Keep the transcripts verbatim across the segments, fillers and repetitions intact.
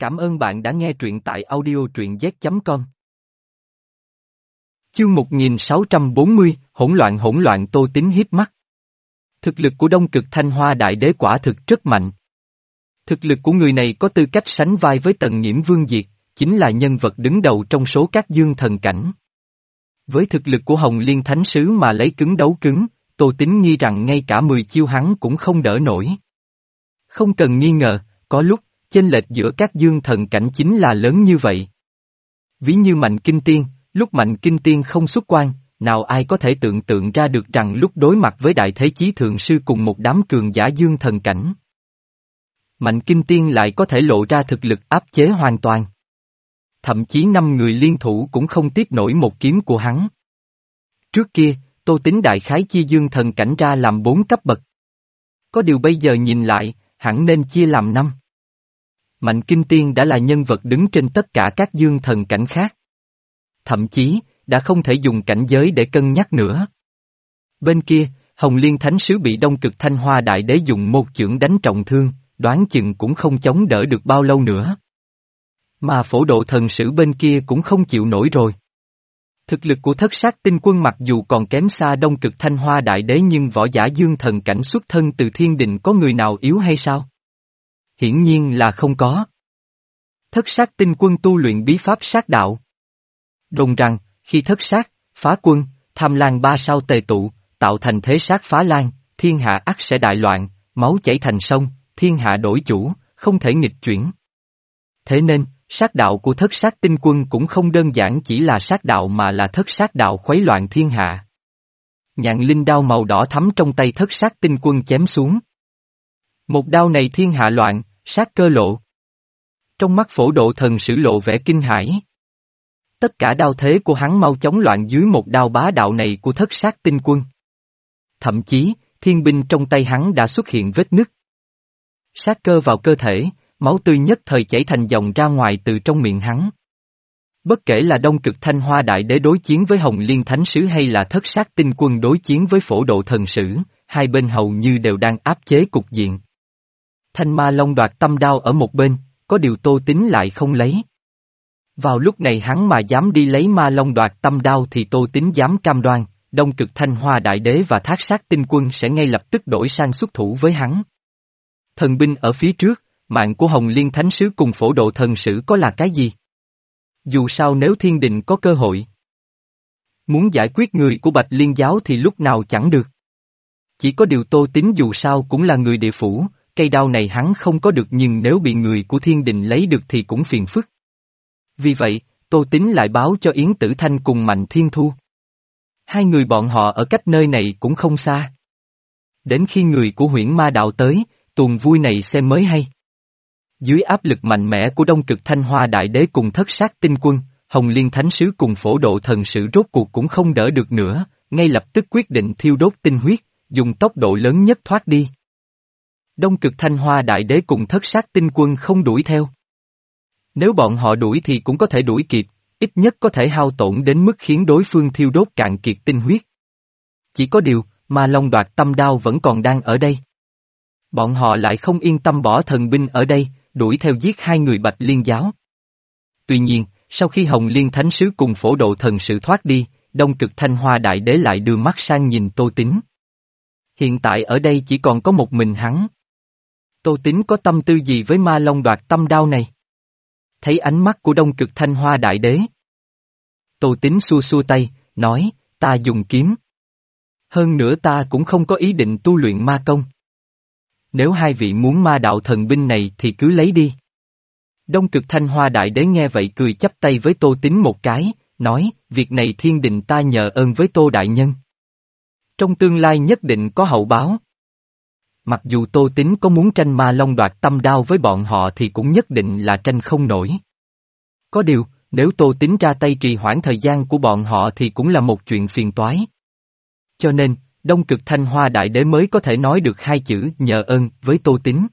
Cảm ơn bạn đã nghe truyện tại audio truyện z chấm com. Chương một nghìn sáu trăm bốn mươi, hỗn loạn hỗn loạn Tô Tín hiếp mắt. Thực lực của Đông Cực Thanh Hoa Đại Đế quả thực rất mạnh. Thực lực của người này có tư cách sánh vai với Tần Nhiễm Vương Diệt, chính là nhân vật đứng đầu trong số các dương thần cảnh. Với thực lực của Hồng Liên Thánh Sứ mà lấy cứng đấu cứng, Tô Tín nghi rằng ngay cả mười chiêu hắn cũng không đỡ nổi. Không cần nghi ngờ, có lúc, chênh lệch giữa các dương thần cảnh chính là lớn như vậy. Ví như Mạnh Kinh Tiên, lúc Mạnh Kinh Tiên không xuất quan, nào ai có thể tưởng tượng ra được rằng lúc đối mặt với Đại Thế Chí Thượng Sư cùng một đám cường giả dương thần cảnh, Mạnh Kinh Tiên lại có thể lộ ra thực lực áp chế hoàn toàn. Thậm chí năm người liên thủ cũng không tiếp nổi một kiếm của hắn. Trước kia, Tô Tín đại khái chia dương thần cảnh ra làm bốn cấp bậc. Có điều bây giờ nhìn lại, hẳn nên chia làm năm. Mạnh Kinh Tiên đã là nhân vật đứng trên tất cả các dương thần cảnh khác. Thậm chí, đã không thể dùng cảnh giới để cân nhắc nữa. Bên kia, Hồng Liên Thánh Sứ bị Đông Cực Thanh Hoa Đại Đế dùng một chưởng đánh trọng thương, đoán chừng cũng không chống đỡ được bao lâu nữa. Mà Phổ Độ Thần Sử bên kia cũng không chịu nổi rồi. Thực lực của Thất Sát Tinh Quân mặc dù còn kém xa Đông Cực Thanh Hoa Đại Đế nhưng võ giả dương thần cảnh xuất thân từ thiên đình có người nào yếu hay sao? Hiển nhiên là không có. Thất Sát Tinh Quân tu luyện bí pháp sát đạo. Đồn rằng, khi thất sát, phá quân, tham lan ba sao tề tụ, tạo thành thế sát phá lan, thiên hạ ắt sẽ đại loạn, máu chảy thành sông, thiên hạ đổi chủ, không thể nghịch chuyển. Thế nên, sát đạo của Thất Sát Tinh Quân cũng không đơn giản chỉ là sát đạo mà là thất sát đạo khuấy loạn thiên hạ. Nhạn linh đao màu đỏ thắm trong tay Thất Sát Tinh Quân chém xuống. Một đao này thiên hạ loạn, sát cơ lộ. Trong mắt Phổ Độ Thần Sử lộ vẻ kinh hãi. Tất cả đao thế của hắn mau chóng loạn dưới một đao bá đạo này của Thất Sát Tinh Quân. Thậm chí, thiên binh trong tay hắn đã xuất hiện vết nứt. Sát cơ vào cơ thể, máu tươi nhất thời chảy thành dòng ra ngoài từ trong miệng hắn. Bất kể là Đông Cực Thanh Hoa Đại Đế đối chiến với Hồng Liên Thánh Sứ hay là Thất Sát Tinh Quân đối chiến với Phổ Độ Thần Sử, hai bên hầu như đều đang áp chế cục diện. Thanh Ma Long đoạt tâm đao ở một bên, có điều Tô Tín lại không lấy. Vào lúc này hắn mà dám đi lấy Ma Long đoạt tâm đao thì Tô Tín dám cam đoan, Đông Cực Thanh Hoa Đại Đế và Thác Sát Tinh Quân sẽ ngay lập tức đổi sang xuất thủ với hắn. Thần binh ở phía trước, mạng của Hồng Liên Thánh Sứ cùng Phổ Độ Thần Sử có là cái gì? Dù sao nếu thiên đình có cơ hội muốn giải quyết người của Bạch Liên Giáo thì lúc nào chẳng được. Chỉ có điều Tô Tín dù sao cũng là người địa phủ, cây đao này hắn không có được nhưng nếu bị người của thiên đình lấy được thì cũng phiền phức. Vì vậy, Tô Tín lại báo cho Yến Tử Thanh cùng Mạnh Thiên Thu. Hai người bọn họ ở cách nơi này cũng không xa. Đến khi người của Huyễn Ma Đạo tới, tuần vui này xem mới hay. Dưới áp lực mạnh mẽ của Đông Cực Thanh Hoa Đại Đế cùng Thất Sát Tinh Quân, Hồng Liên Thánh Sứ cùng Phổ Độ Thần Sử rốt cuộc cũng không đỡ được nữa, ngay lập tức quyết định thiêu đốt tinh huyết, dùng tốc độ lớn nhất thoát đi. Đông Cực Thanh Hoa Đại Đế cùng Thất Sát Tinh Quân không đuổi theo. Nếu bọn họ đuổi thì cũng có thể đuổi kịp, ít nhất có thể hao tổn đến mức khiến đối phương thiêu đốt cạn kiệt tinh huyết. Chỉ có điều, Ma Long đoạt tâm đao vẫn còn đang ở đây. Bọn họ lại không yên tâm bỏ thần binh ở đây, đuổi theo giết hai người Bạch Liên Giáo. Tuy nhiên, sau khi Hồng Liên Thánh Sứ cùng Phổ Độ Thần Sử thoát đi, Đông Cực Thanh Hoa Đại Đế lại đưa mắt sang nhìn Tô Tín. Hiện tại ở đây chỉ còn có một mình hắn. Tô Tín có tâm tư gì với Ma Long đoạt tâm đao này? Thấy ánh mắt của Đông Cực Thanh Hoa Đại Đế, Tô Tín xua xua tay, nói, ta dùng kiếm. Hơn nữa ta cũng không có ý định tu luyện ma công. Nếu hai vị muốn ma đạo thần binh này thì cứ lấy đi. Đông Cực Thanh Hoa Đại Đế nghe vậy cười chắp tay với Tô Tín một cái, nói, việc này thiên đình ta nhờ ơn với Tô Đại Nhân. Trong tương lai nhất định có hậu báo. Mặc dù Tô Tín có muốn tranh Ma Long đoạt tâm đao với bọn họ thì cũng nhất định là tranh không nổi. Có điều, nếu Tô Tín ra tay trì hoãn thời gian của bọn họ thì cũng là một chuyện phiền toái. Cho nên, Đông Cực Thanh Hoa Đại Đế mới có thể nói được hai chữ nhờ ơn với Tô Tín.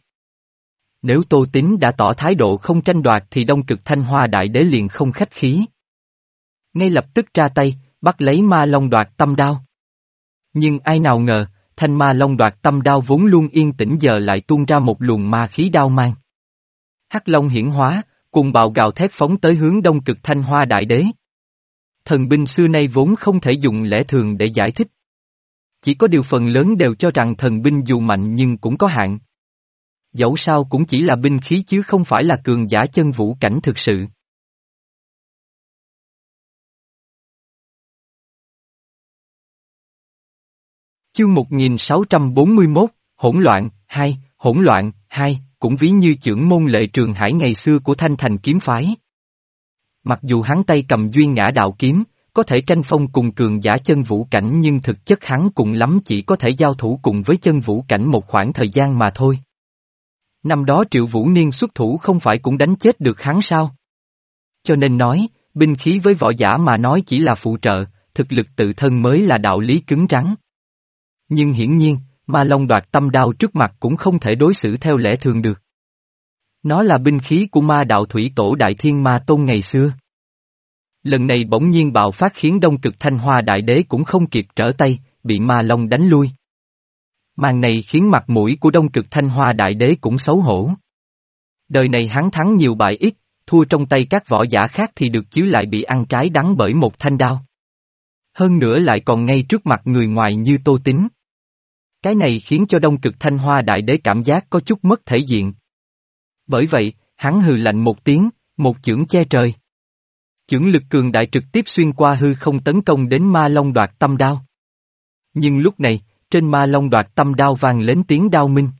Nếu Tô Tín đã tỏ thái độ không tranh đoạt thì Đông Cực Thanh Hoa Đại Đế liền không khách khí. Ngay lập tức ra tay, bắt lấy Ma Long đoạt tâm đao. Nhưng ai nào ngờ, thanh Ma Long đoạt tâm đao vốn luôn yên tĩnh giờ lại tuôn ra một luồng ma khí đao mang. Hắc Long hiển hóa, cuồng bạo gào thét phóng tới hướng Đông Cực Thanh Hoa Đại Đế. Thần binh xưa nay vốn không thể dùng lẽ thường để giải thích. Chỉ có điều phần lớn đều cho rằng thần binh dù mạnh nhưng cũng có hạn. Dẫu sao cũng chỉ là binh khí chứ không phải là cường giả chân vũ cảnh thực sự. Chương một nghìn sáu trăm bốn mươi mốt, Hỗn loạn, hai, Hỗn loạn, hai, cũng ví như chưởng môn Lệ Trường Hải ngày xưa của Thanh Thành kiếm phái. Mặc dù hắn tay cầm Duyên Ngã Đạo kiếm, có thể tranh phong cùng cường giả chân vũ cảnh nhưng thực chất hắn cùng lắm chỉ có thể giao thủ cùng với chân vũ cảnh một khoảng thời gian mà thôi. Năm đó Triệu Vũ Niên xuất thủ không phải cũng đánh chết được hắn sao? Cho nên nói, binh khí với võ giả mà nói chỉ là phụ trợ, thực lực tự thân mới là đạo lý cứng rắn. Nhưng hiển nhiên, Ma Long Đoạt Tâm Đao trước mặt cũng không thể đối xử theo lẽ thường được. Nó là binh khí của Ma Đạo Thủy Tổ Đại Thiên Ma Tôn ngày xưa. Lần này bỗng nhiên bạo phát khiến Đông Cực Thanh Hoa Đại Đế cũng không kịp trở tay, bị Ma Long đánh lui. Màn này khiến mặt mũi của Đông Cực Thanh Hoa Đại Đế cũng xấu hổ. Đời này hắn thắng nhiều bại ít, thua trong tay các võ giả khác thì được chứ lại bị ăn trái đắng bởi một thanh đao. Hơn nữa lại còn ngay trước mặt người ngoài như Tô Tín. Cái này khiến cho Đông Cực Thanh Hoa Đại Đế cảm giác có chút mất thể diện. Bởi vậy, hắn hừ lạnh một tiếng, một chưởng che trời. Chưởng lực cường đại trực tiếp xuyên qua hư không tấn công đến Ma Long Đoạt Tâm Đao. Nhưng lúc này, trên Ma Long Đoạt Tâm Đao vang lên tiếng đao minh.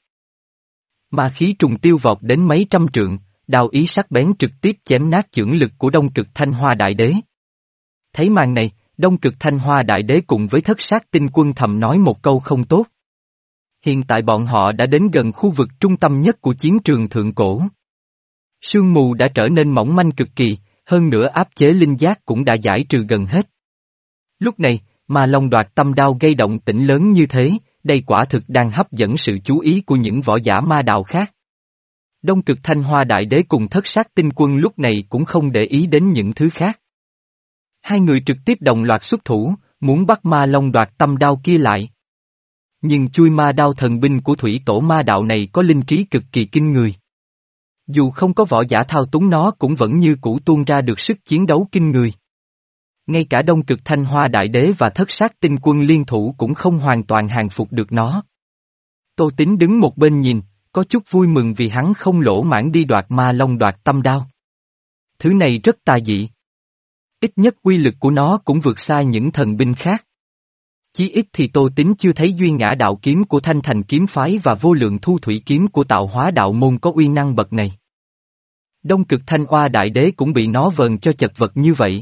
Ma khí trùng tiêu vọt đến mấy trăm trượng, đao ý sắc bén trực tiếp chém nát chưởng lực của Đông Cực Thanh Hoa Đại Đế. Thấy màn này, Đông Cực Thanh Hoa Đại Đế cùng với Thất Sát Tinh Quân thầm nói một câu không tốt. Hiện tại bọn họ đã đến gần khu vực trung tâm nhất của chiến trường thượng cổ. Sương mù đã trở nên mỏng manh cực kỳ, hơn nữa áp chế linh giác cũng đã giải trừ gần hết. Lúc này, Ma Long Đoạt Tâm Đao gây động tĩnh lớn như thế, đây quả thực đang hấp dẫn sự chú ý của những võ giả ma đạo khác. Đông Cực Thanh Hoa Đại Đế cùng Thất Sát Tinh Quân lúc này cũng không để ý đến những thứ khác. Hai người trực tiếp đồng loạt xuất thủ, muốn bắt Ma Long Đoạt Tâm Đao kia lại. Nhưng chui ma đao thần binh của thủy tổ ma đạo này có linh trí cực kỳ kinh người. Dù không có võ giả thao túng nó cũng vẫn như cũ tuôn ra được sức chiến đấu kinh người. Ngay cả Đông Cực Thanh Hoa Đại Đế và Thất Sát Tinh Quân liên thủ cũng không hoàn toàn hàng phục được nó. Tô Tín đứng một bên nhìn, có chút vui mừng vì hắn không lỗ mãn đi đoạt Ma Long Đoạt Tâm Đao. Thứ này rất tà dị. Ít nhất uy lực của nó cũng vượt xa những thần binh khác. Chí ít thì Tô Tín chưa thấy Duyên Ngã Đạo kiếm của Thanh Thành kiếm phái và Vô Lượng Thu Thủy kiếm của Tạo Hóa Đạo môn có uy năng bậc này. Đông Cực Thanh Hoa Đại Đế cũng bị nó vờn cho chật vật như vậy.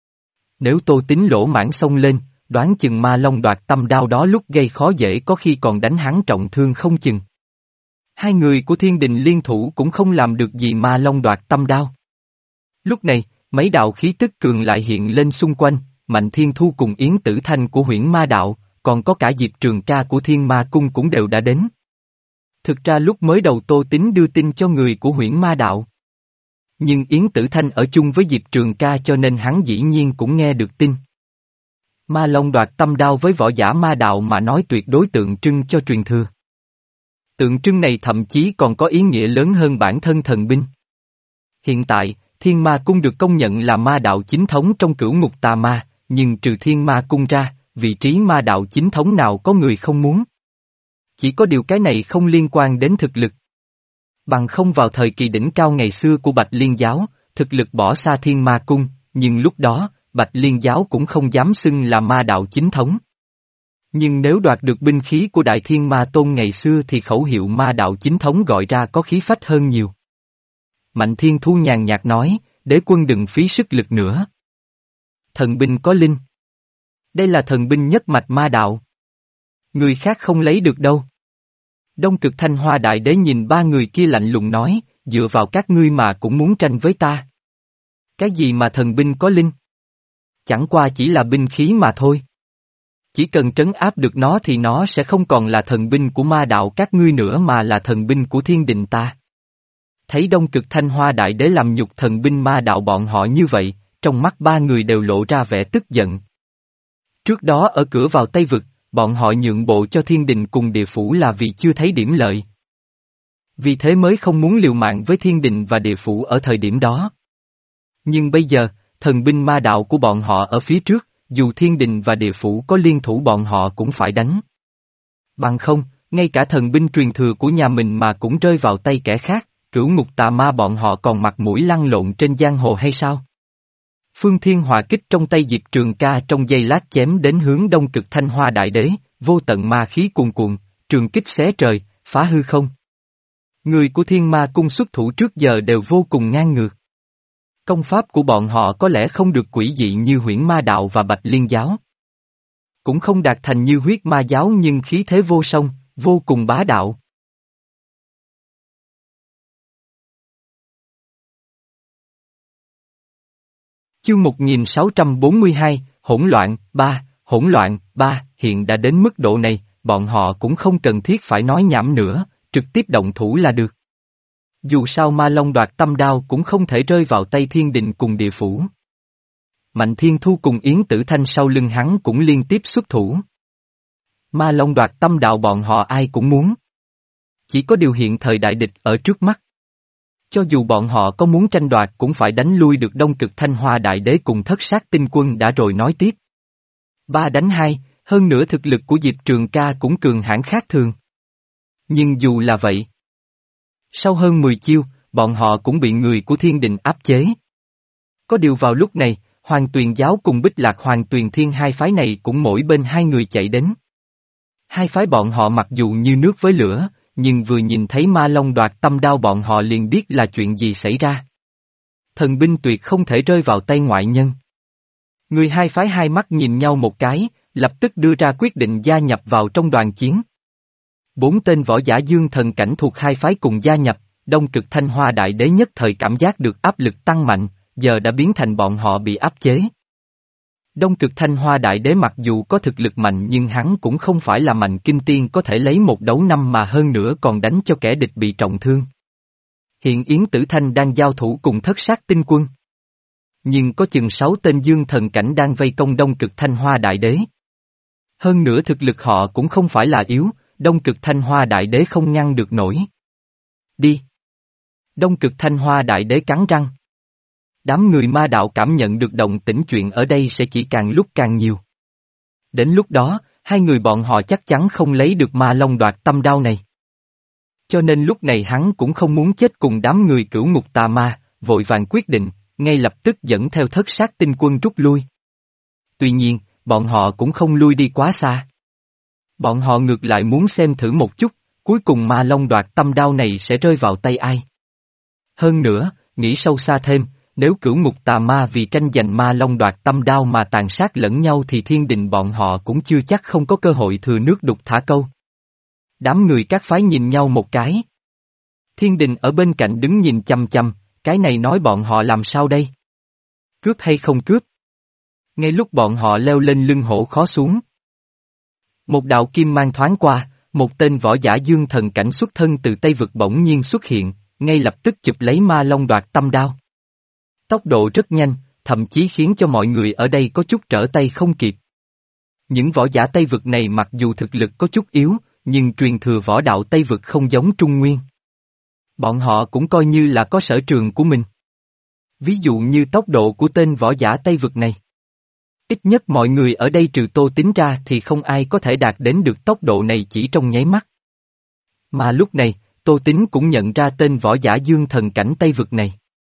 Nếu Tô Tín lỗ mãn xông lên, đoán chừng Ma Long Đoạt Tâm Đao đó lúc gây khó dễ có khi còn đánh hắn trọng thương không chừng. Hai người của Thiên Đình liên thủ cũng không làm được gì Ma Long Đoạt Tâm Đao. Lúc này, mấy đạo khí tức cường lại hiện lên xung quanh, Mạnh Thiên Thu cùng Yến Tử Thanh của Huyễn Ma Đạo, còn có cả Diệp Trường Ca của Thiên Ma Cung cũng đều đã đến. Thực ra lúc mới đầu Tô Tín đưa tin cho người của Huyễn Ma Đạo. Nhưng Yến Tử Thanh ở chung với Diệp Trường Ca cho nên hắn dĩ nhiên cũng nghe được tin. Ma Long Đoạt Tâm Đao với võ giả ma đạo mà nói tuyệt đối tượng trưng cho truyền thừa. Tượng trưng này thậm chí còn có ý nghĩa lớn hơn bản thân thần binh. Hiện tại, Thiên Ma Cung được công nhận là ma đạo chính thống trong cửu ngục tà ma, nhưng trừ Thiên Ma Cung ra, vị trí ma đạo chính thống nào có người không muốn. Chỉ có điều cái này không liên quan đến thực lực. Bằng không vào thời kỳ đỉnh cao ngày xưa của Bạch Liên Giáo, thực lực bỏ xa Thiên Ma Cung, nhưng lúc đó, Bạch Liên Giáo cũng không dám xưng là ma đạo chính thống. Nhưng nếu đoạt được binh khí của Đại Thiên Ma Tôn ngày xưa thì khẩu hiệu ma đạo chính thống gọi ra có khí phách hơn nhiều. Mạnh Thiên Thu nhàn nhạt nói, đế quân đừng phí sức lực nữa. Thần binh có linh. Đây là thần binh nhất mạch ma đạo. Người khác không lấy được đâu. Đông Cực Thanh Hoa Đại Đế nhìn ba người kia lạnh lùng nói, dựa vào các ngươi mà cũng muốn tranh với ta. Cái gì mà thần binh có linh? Chẳng qua chỉ là binh khí mà thôi. Chỉ cần trấn áp được nó thì nó sẽ không còn là thần binh của ma đạo các ngươi nữa mà là thần binh của thiên đình ta. Thấy Đông Cực Thanh Hoa Đại Đế làm nhục thần binh ma đạo bọn họ như vậy, trong mắt ba người đều lộ ra vẻ tức giận. Trước đó ở cửa vào Tây Vực, bọn họ nhượng bộ cho thiên đình cùng địa phủ là vì chưa thấy điểm lợi. Vì thế mới không muốn liều mạng với thiên đình và địa phủ ở thời điểm đó. Nhưng bây giờ, thần binh ma đạo của bọn họ ở phía trước, dù thiên đình và địa phủ có liên thủ bọn họ cũng phải đánh. Bằng không, ngay cả thần binh truyền thừa của nhà mình mà cũng rơi vào tay kẻ khác, cửu ngục tà ma bọn họ còn mặt mũi lăn lộn trên giang hồ hay sao? Phương Thiên hỏa kích trong tay Diệp Trường Ca trong giây lát chém đến hướng đông cực Thanh Hoa Đại Đế, vô tận ma khí cuồn cuộn, trường kích xé trời, phá hư không. Người của Thiên Ma Cung xuất thủ trước giờ đều vô cùng ngang ngược. Công pháp của bọn họ có lẽ không được quỷ dị như Huyễn Ma Đạo và Bạch Liên Giáo. Cũng không đạt thành như Huyết Ma Giáo nhưng khí thế vô song, vô cùng bá đạo. Chương một nghìn sáu trăm bốn mươi hai, hỗn loạn, ba, hỗn loạn, ba, hiện đã đến mức độ này, bọn họ cũng không cần thiết phải nói nhảm nữa, trực tiếp động thủ là được. Dù sao Ma Long đoạt tâm đao cũng không thể rơi vào tay thiên đình cùng địa phủ. Mạnh Thiên Thu cùng Yến Tử Thanh sau lưng hắn cũng liên tiếp xuất thủ. Ma Long đoạt tâm đạo bọn họ ai cũng muốn. Chỉ có điều hiện thời đại địch ở trước mắt. Cho dù bọn họ có muốn tranh đoạt cũng phải đánh lui được đông cực Thanh Hoa Đại Đế cùng thất sát tinh quân đã rồi nói tiếp. Ba đánh hai, hơn nữa thực lực của Diệp Trường Ca cũng cường hãn khác thường. Nhưng dù là vậy, sau hơn mười chiêu, bọn họ cũng bị người của thiên đình áp chế. Có điều vào lúc này, Hoàng Tuyền Giáo cùng Bích Lạc Hoàng Tuyền Thiên hai phái này cũng mỗi bên hai người chạy đến. Hai phái bọn họ mặc dù như nước với lửa, nhưng vừa nhìn thấy Ma Long đoạt tâm đao bọn họ liền biết là chuyện gì xảy ra. Thần binh tuyệt không thể rơi vào tay ngoại nhân. Người hai phái hai mắt nhìn nhau một cái, lập tức đưa ra quyết định gia nhập vào trong đoàn chiến. Bốn tên võ giả dương thần cảnh thuộc hai phái cùng gia nhập, đông cực Thanh Hoa Đại Đế nhất thời cảm giác được áp lực tăng mạnh, giờ đã biến thành bọn họ bị áp chế. Đông cực Thanh Hoa Đại Đế mặc dù có thực lực mạnh nhưng hắn cũng không phải là mạnh kinh tiên có thể lấy một đấu năm mà hơn nữa còn đánh cho kẻ địch bị trọng thương. Hiện Yến Tử Thanh đang giao thủ cùng thất sát tinh quân. Nhưng có chừng sáu tên dương thần cảnh đang vây công đông cực Thanh Hoa Đại Đế. Hơn nữa thực lực họ cũng không phải là yếu, đông cực Thanh Hoa Đại Đế không ngăn được nổi. Đi! Đông cực Thanh Hoa Đại Đế cắn răng. Đám người ma đạo cảm nhận được động tĩnh chuyện ở đây sẽ chỉ càng lúc càng nhiều. Đến lúc đó, hai người bọn họ chắc chắn không lấy được Ma Long đoạt tâm đao này. Cho nên lúc này hắn cũng không muốn chết cùng đám người cửu ngục tà ma, vội vàng quyết định, ngay lập tức dẫn theo thất sát tinh quân rút lui. Tuy nhiên, bọn họ cũng không lui đi quá xa. Bọn họ ngược lại muốn xem thử một chút, cuối cùng Ma Long đoạt tâm đao này sẽ rơi vào tay ai. Hơn nữa, nghĩ sâu xa thêm, nếu cửu ngục tà ma vì tranh giành Ma Long đoạt tâm đao mà tàn sát lẫn nhau thì thiên đình bọn họ cũng chưa chắc không có cơ hội thừa nước đục thả câu. Đám người các phái nhìn nhau một cái. Thiên đình ở bên cạnh đứng nhìn chăm chăm, cái này nói bọn họ làm sao đây? Cướp hay không cướp? Ngay lúc bọn họ leo lên lưng hổ khó xuống. Một đạo kim mang thoáng qua, một tên võ giả dương thần cảnh xuất thân từ Tây Vực bỗng nhiên xuất hiện, ngay lập tức chụp lấy Ma Long đoạt tâm đao. Tốc độ rất nhanh, thậm chí khiến cho mọi người ở đây có chút trở tay không kịp. Những võ giả Tây Vực này mặc dù thực lực có chút yếu, nhưng truyền thừa võ đạo Tây Vực không giống Trung Nguyên. Bọn họ cũng coi như là có sở trường của mình. Ví dụ như tốc độ của tên võ giả Tây Vực này. Ít nhất mọi người ở đây trừ Tô Tín ra thì không ai có thể đạt đến được tốc độ này chỉ trong nháy mắt. Mà lúc này, Tô Tín cũng nhận ra tên võ giả dương thần cảnh Tây Vực này.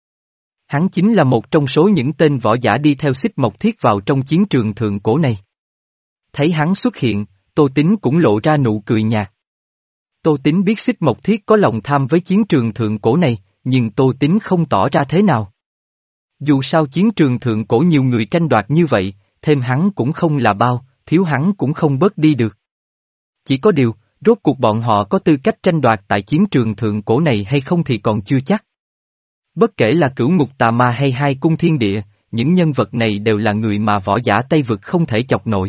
Hắn chính là một trong số những tên võ giả đi theo Xích Mộc Thiết vào trong chiến trường thượng cổ này. Thấy hắn xuất hiện, Tô Tín cũng lộ ra nụ cười nhạt. Tô Tín biết Xích Mộc Thiết có lòng tham với chiến trường thượng cổ này, nhưng Tô Tín không tỏ ra thế nào. Dù sao chiến trường thượng cổ nhiều người tranh đoạt như vậy, thêm hắn cũng không là bao, thiếu hắn cũng không bớt đi được. Chỉ có điều, rốt cuộc bọn họ có tư cách tranh đoạt tại chiến trường thượng cổ này hay không thì còn chưa chắc. Bất kể là cửu ngục tà ma hay hai cung thiên địa, những nhân vật này đều là người mà võ giả Tây Vực không thể chọc nổi.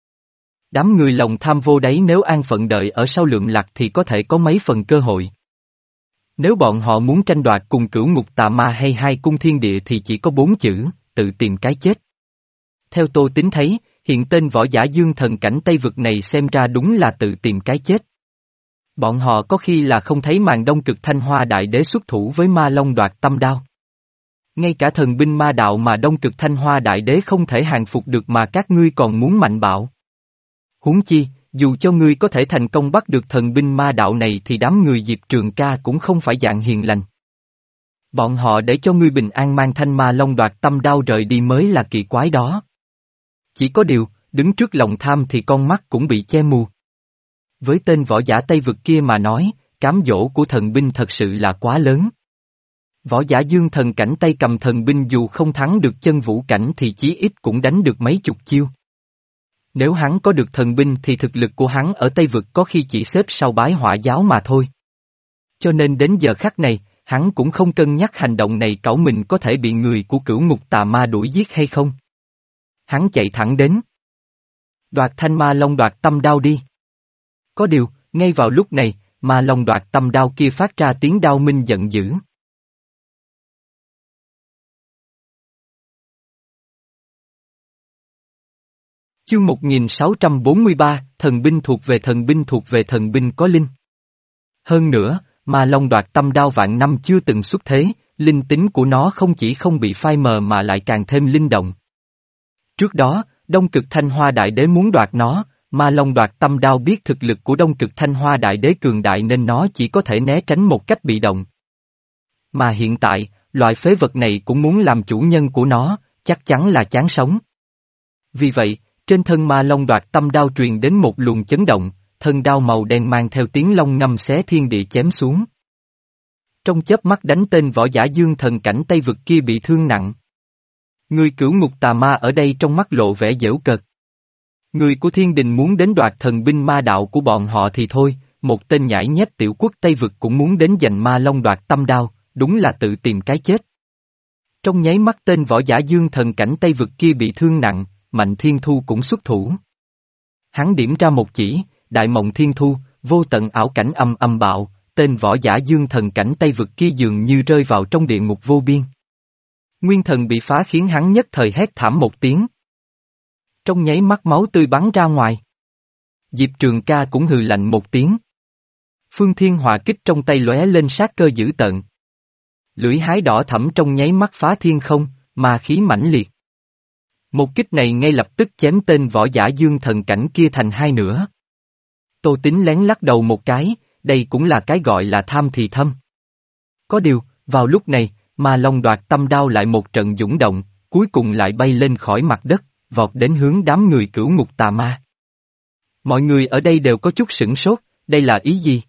Đám người lòng tham vô đáy nếu an phận đợi ở sau lượng lạc thì có thể có mấy phần cơ hội. Nếu bọn họ muốn tranh đoạt cùng cửu ngục tà ma hay hai cung thiên địa thì chỉ có bốn chữ, tự tìm cái chết. Theo Tô Tín thấy, hiện tên võ giả dương thần cảnh Tây Vực này xem ra đúng là tự tìm cái chết. Bọn họ có khi là không thấy màn Đông Cực Thanh Hoa Đại Đế xuất thủ với ma long đoạt tâm đao. Ngay cả thần binh ma đạo mà Đông Cực Thanh Hoa Đại Đế không thể hàng phục được mà các ngươi còn muốn mạnh bạo. Huống chi, dù cho ngươi có thể thành công bắt được thần binh ma đạo này thì đám người Diệp Trường Ca cũng không phải dạng hiền lành. Bọn họ để cho ngươi bình an mang thanh ma long đoạt tâm đao rời đi mới là kỳ quái đó. Chỉ có điều, đứng trước lòng tham thì con mắt cũng bị che mù. Với tên võ giả Tây Vực kia mà nói, cám dỗ của thần binh thật sự là quá lớn. Võ giả dương thần cảnh tay cầm thần binh dù không thắng được chân vũ cảnh thì chí ít cũng đánh được mấy chục chiêu. Nếu hắn có được thần binh thì thực lực của hắn ở Tây Vực có khi chỉ xếp sau bái hỏa giáo mà thôi. Cho nên đến giờ khắc này, hắn cũng không cân nhắc hành động này cẩu mình có thể bị người của cửu ngục tà ma đuổi giết hay không. Hắn chạy thẳng đến. Đoạt thanh ma long đoạt tâm đao đi. Có điều, ngay vào lúc này, ma long đoạt tâm đao kia phát ra tiếng đao minh giận dữ. Chương một nghìn sáu trăm bốn mươi ba, thần binh thuộc về thần binh thuộc về thần binh có linh. Hơn nữa, ma long đoạt tâm đao vạn năm chưa từng xuất thế, linh tính của nó không chỉ không bị phai mờ mà lại càng thêm linh động. Trước đó, Đông Cực Thanh Hoa Đại Đế muốn đoạt nó, ma long đoạt tâm đao biết thực lực của Đông Cực Thanh Hoa Đại Đế cường đại nên nó chỉ có thể né tránh một cách bị động. Mà hiện tại, loại phế vật này cũng muốn làm chủ nhân của nó, chắc chắn là chán sống. Vì vậy, trên thân ma long đoạt tâm đao truyền đến một luồng chấn động, thân đao màu đen mang theo tiếng long ngâm xé thiên địa chém xuống. Trong chớp mắt đánh tên võ giả dương thần cảnh Tây Vực kia bị thương nặng. Người cửu ngục tà ma ở đây trong mắt lộ vẻ giễu cợt. Người của thiên đình muốn đến đoạt thần binh ma đạo của bọn họ thì thôi, một tên nhãi nhép tiểu quốc Tây Vực cũng muốn đến giành ma long đoạt tâm đao, đúng là tự tìm cái chết. Trong nháy mắt tên võ giả dương thần cảnh Tây Vực kia bị thương nặng, Mạnh Thiên Thu cũng xuất thủ. Hắn điểm ra một chỉ, Đại Mộng Thiên Thu, vô tận ảo cảnh âm âm bạo, tên võ giả dương thần cảnh Tây Vực kia dường như rơi vào trong địa ngục vô biên. Nguyên thần bị phá khiến hắn nhất thời hét thảm một tiếng. Trong nháy mắt máu tươi bắn ra ngoài. Diệp Trường Ca cũng hừ lạnh một tiếng. Phương Thiên Hỏa kích trong tay lóe lên sát cơ dữ tợn. Lưỡi hái đỏ thẫm trong nháy mắt phá thiên không, ma khí mãnh liệt. Một kích này ngay lập tức chém tên võ giả dương thần cảnh kia thành hai nửa. Tô Tín lén lắc đầu một cái, đây cũng là cái gọi là tham thì thâm. Có điều, vào lúc này, ma long đoạt tâm đao lại một trận dũng động, cuối cùng lại bay lên khỏi mặt đất, vọt đến hướng đám người cửu ngục tà ma. Mọi người ở đây đều có chút sửng sốt, đây là ý gì?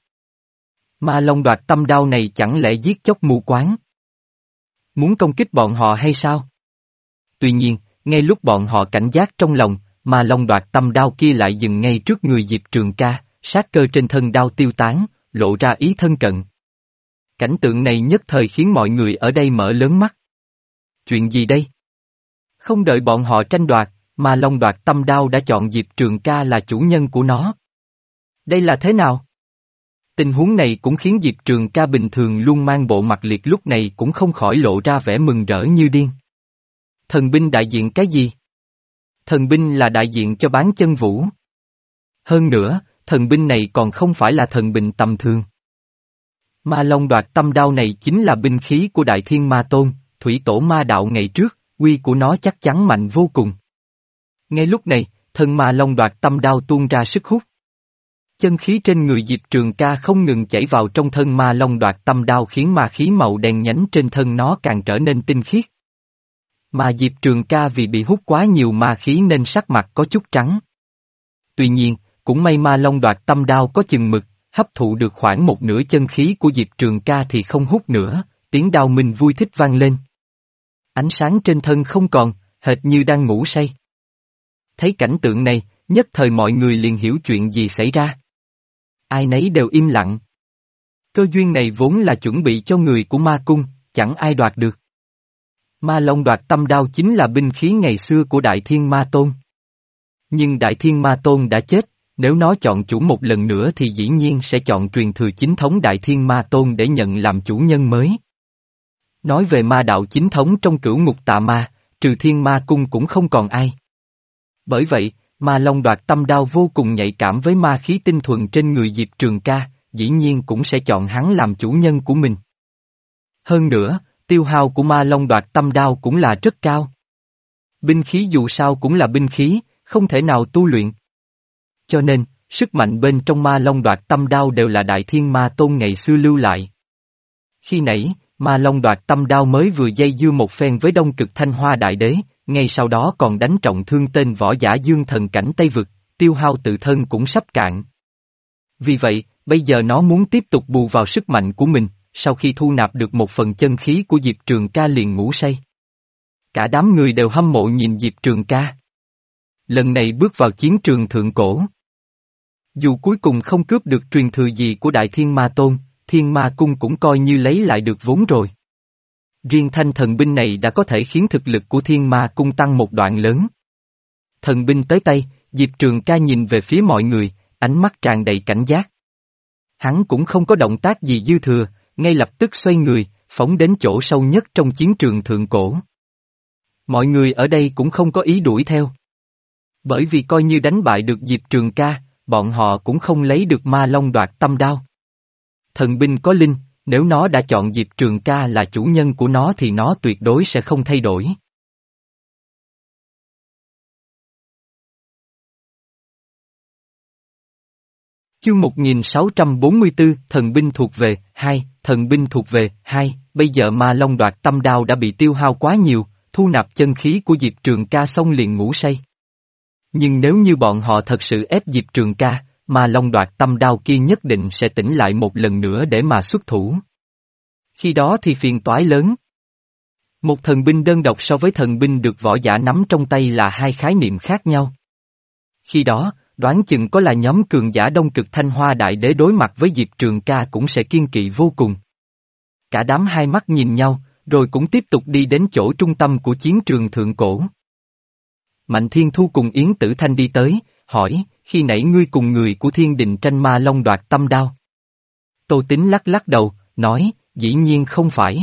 Ma long đoạt tâm đao này chẳng lẽ giết chóc mù quáng? Muốn công kích bọn họ hay sao? Tuy nhiên, ngay lúc bọn họ cảnh giác trong lòng, ma long đoạt tâm đao kia lại dừng ngay trước người Diệp Trường Ca, sát cơ trên thân đao tiêu tán, lộ ra ý thân cận. Cảnh tượng này nhất thời khiến mọi người ở đây mở lớn mắt. Chuyện gì đây? Không đợi bọn họ tranh đoạt, ma long đoạt tâm đao đã chọn Diệp Trường Ca là chủ nhân của nó. Đây là thế nào? Tình huống này cũng khiến Diệp Trường Ca bình thường luôn mang bộ mặt liệt lúc này cũng không khỏi lộ ra vẻ mừng rỡ như điên. Thần binh đại diện cái gì? Thần binh là đại diện cho bán chân vũ. Hơn nữa, thần binh này còn không phải là thần binh tầm thường. Ma long đoạt tâm đao này chính là binh khí của Đại Thiên Ma Tôn, thủy tổ ma đạo ngày trước, uy của nó chắc chắn mạnh vô cùng. Ngay lúc này, thân ma long đoạt tâm đao tuôn ra sức hút. Chân khí trên người Diệp Trường Ca không ngừng chảy vào trong thân ma long đoạt tâm đao khiến ma khí màu đen nhánh trên thân nó càng trở nên tinh khiết. Mà Diệp Trường Ca vì bị hút quá nhiều ma khí nên sắc mặt có chút trắng. Tuy nhiên, cũng may ma long đoạt tâm đao có chừng mực, hấp thụ được khoảng một nửa chân khí của Diệp Trường Ca thì không hút nữa, tiếng đao minh vui thích vang lên. Ánh sáng trên thân không còn, hệt như đang ngủ say. Thấy cảnh tượng này, nhất thời mọi người liền hiểu chuyện gì xảy ra. Ai nấy đều im lặng. Cơ duyên này vốn là chuẩn bị cho người của ma cung, chẳng ai đoạt được. Ma long đoạt tâm đao chính là binh khí ngày xưa của Đại Thiên Ma Tôn. Nhưng Đại Thiên Ma Tôn đã chết, nếu nó chọn chủ một lần nữa thì dĩ nhiên sẽ chọn truyền thừa chính thống Đại Thiên Ma Tôn để nhận làm chủ nhân mới. Nói về ma đạo chính thống trong cửu ngục tà ma, trừ Thiên Ma Cung cũng không còn ai. Bởi vậy, ma long đoạt tâm đao vô cùng nhạy cảm với ma khí tinh thuần trên người Diệp Trường Ca, dĩ nhiên cũng sẽ chọn hắn làm chủ nhân của mình. Hơn nữa, tiêu hao của ma long đoạt tâm đao cũng là rất cao. Binh khí dù sao cũng là binh khí, không thể nào tu luyện. Cho nên, sức mạnh bên trong ma long đoạt tâm đao đều là Đại Thiên Ma Tôn ngày xưa lưu lại. Khi nãy, ma long đoạt tâm đao mới vừa dây dưa một phen với Đông Cực Thanh Hoa Đại Đế, ngay sau đó còn đánh trọng thương tên võ giả dương thần cảnh Tây Vực, tiêu hao tự thân cũng sắp cạn. Vì vậy, bây giờ nó muốn tiếp tục bù vào sức mạnh của mình, sau khi thu nạp được một phần chân khí của Diệp Trường Ca liền ngủ say. Cả đám người đều hâm mộ nhìn Diệp Trường Ca. Lần này bước vào chiến trường thượng cổ. Dù cuối cùng không cướp được truyền thừa gì của Đại Thiên Ma Tôn, Thiên Ma Cung cũng coi như lấy lại được vốn rồi. Riêng thanh thần binh này đã có thể khiến thực lực của Thiên Ma Cung tăng một đoạn lớn. Thần binh tới tay, Diệp Trường Ca nhìn về phía mọi người, ánh mắt tràn đầy cảnh giác. Hắn cũng không có động tác gì dư thừa, ngay lập tức xoay người, phóng đến chỗ sâu nhất trong chiến trường thượng cổ. Mọi người ở đây cũng không có ý đuổi theo. Bởi vì coi như đánh bại được Diệp Trường Ca, bọn họ cũng không lấy được ma long đoạt tâm đao. Thần binh có linh, nếu nó đã chọn Diệp Trường Ca là chủ nhân của nó thì nó tuyệt đối sẽ không thay đổi. Chương một nghìn sáu trăm bốn mươi tư, thần binh thuộc về, hai, thần binh thuộc về, hai, bây giờ ma long đoạt tâm đao đã bị tiêu hao quá nhiều, thu nạp chân khí của Diệp Trường Ca xong liền ngủ say. Nhưng nếu như bọn họ thật sự ép Diệp Trường Ca, ma long đoạt tâm đao kia nhất định sẽ tỉnh lại một lần nữa để mà xuất thủ. Khi đó thì phiền toái lớn. Một thần binh đơn độc so với thần binh được võ giả nắm trong tay là hai khái niệm khác nhau. Khi đó, đoán chừng có là nhóm cường giả Đông Cực Thanh Hoa Đại Đế đối mặt với Diệp Trường Ca cũng sẽ kiên kỵ vô cùng. Cả đám hai mắt nhìn nhau, rồi cũng tiếp tục đi đến chỗ trung tâm của chiến trường thượng cổ. Mạnh Thiên Thu cùng Yến Tử Thanh đi tới, hỏi, khi nãy ngươi cùng người của Thiên Đình tranh ma long đoạt tâm đao. Tô Tín lắc lắc đầu, nói, dĩ nhiên không phải.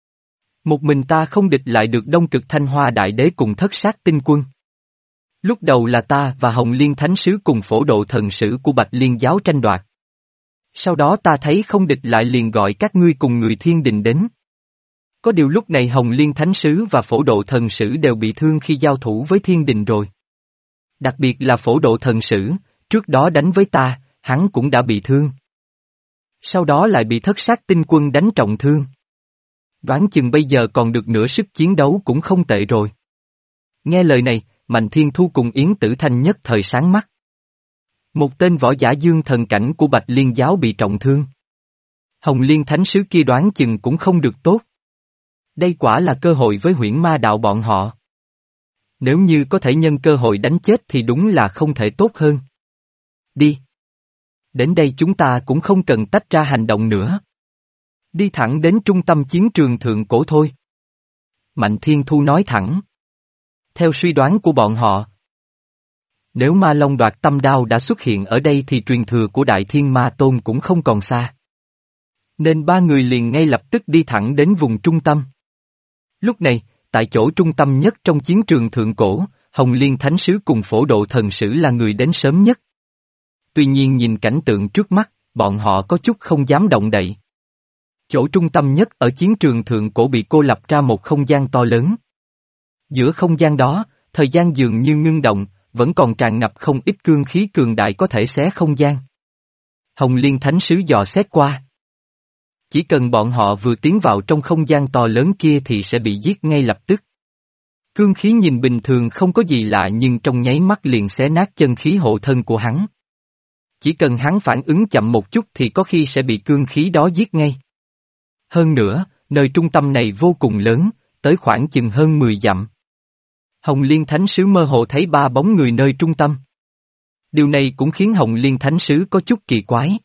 Một mình ta không địch lại được Đông Cực Thanh Hoa Đại Đế cùng Thất Sát Tinh Quân. Lúc đầu là ta và Hồng Liên Thánh Sứ cùng phổ độ thần sử của Bạch Liên giáo tranh đoạt. Sau đó ta thấy không địch lại liền gọi các ngươi cùng người Thiên Đình đến. Có điều lúc này Hồng Liên Thánh Sứ và phổ độ thần sử đều bị thương khi giao thủ với Thiên Đình rồi. Đặc biệt là phổ độ thần sử, trước đó đánh với ta, hắn cũng đã bị thương. Sau đó lại bị Thất Sát Tinh Quân đánh trọng thương. Đoán chừng bây giờ còn được nửa sức chiến đấu cũng không tệ rồi. Nghe lời này, Mạnh Thiên Thu cùng Yến Tử Thanh nhất thời sáng mắt. Một tên võ giả dương thần cảnh của Bạch Liên giáo bị trọng thương. Hồng Liên Thánh Sứ kia đoán chừng cũng không được tốt. Đây quả là cơ hội với huyễn ma đạo bọn họ. Nếu như có thể nhân cơ hội đánh chết thì đúng là không thể tốt hơn. Đi. Đến đây chúng ta cũng không cần tách ra hành động nữa. Đi thẳng đến trung tâm chiến trường thượng cổ thôi. Mạnh Thiên Thu nói thẳng. Theo suy đoán của bọn họ, nếu ma long đoạt tâm đao đã xuất hiện ở đây thì truyền thừa của Đại Thiên Ma Tôn cũng không còn xa. Nên ba người liền ngay lập tức đi thẳng đến vùng trung tâm. Lúc này, tại chỗ trung tâm nhất trong chiến trường thượng cổ, Hồng Liên Thánh Sứ cùng phổ độ thần sử là người đến sớm nhất. Tuy nhiên nhìn cảnh tượng trước mắt, bọn họ có chút không dám động đậy. Chỗ trung tâm nhất ở chiến trường thượng cổ bị cô lập ra một không gian to lớn. Giữa không gian đó, thời gian dường như ngưng động, vẫn còn tràn ngập không ít cương khí cường đại có thể xé không gian. Hồng Liên Thánh Sứ dò xét qua. Chỉ cần bọn họ vừa tiến vào trong không gian to lớn kia thì sẽ bị giết ngay lập tức. Cương khí nhìn bình thường không có gì lạ nhưng trong nháy mắt liền xé nát chân khí hộ thân của hắn. Chỉ cần hắn phản ứng chậm một chút thì có khi sẽ bị cương khí đó giết ngay. Hơn nữa, nơi trung tâm này vô cùng lớn, tới khoảng chừng hơn mười dặm. Hồng Liên Thánh Sứ mơ hồ thấy ba bóng người nơi trung tâm. Điều này cũng khiến Hồng Liên Thánh Sứ có chút kỳ quái.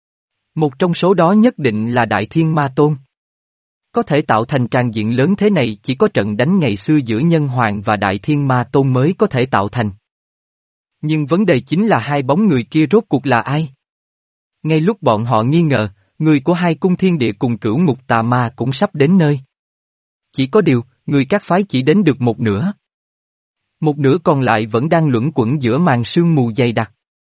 Một trong số đó nhất định là Đại Thiên Ma Tôn. Có thể tạo thành tràng diện lớn thế này chỉ có trận đánh ngày xưa giữa Nhân Hoàng và Đại Thiên Ma Tôn mới có thể tạo thành. Nhưng vấn đề chính là hai bóng người kia rốt cuộc là ai? Ngay lúc bọn họ nghi ngờ, người của hai cung thiên địa cùng cửu ngục tà ma cũng sắp đến nơi. Chỉ có điều, người các phái chỉ đến được một nửa. Một nửa còn lại vẫn đang luẩn quẩn giữa màn sương mù dày đặc.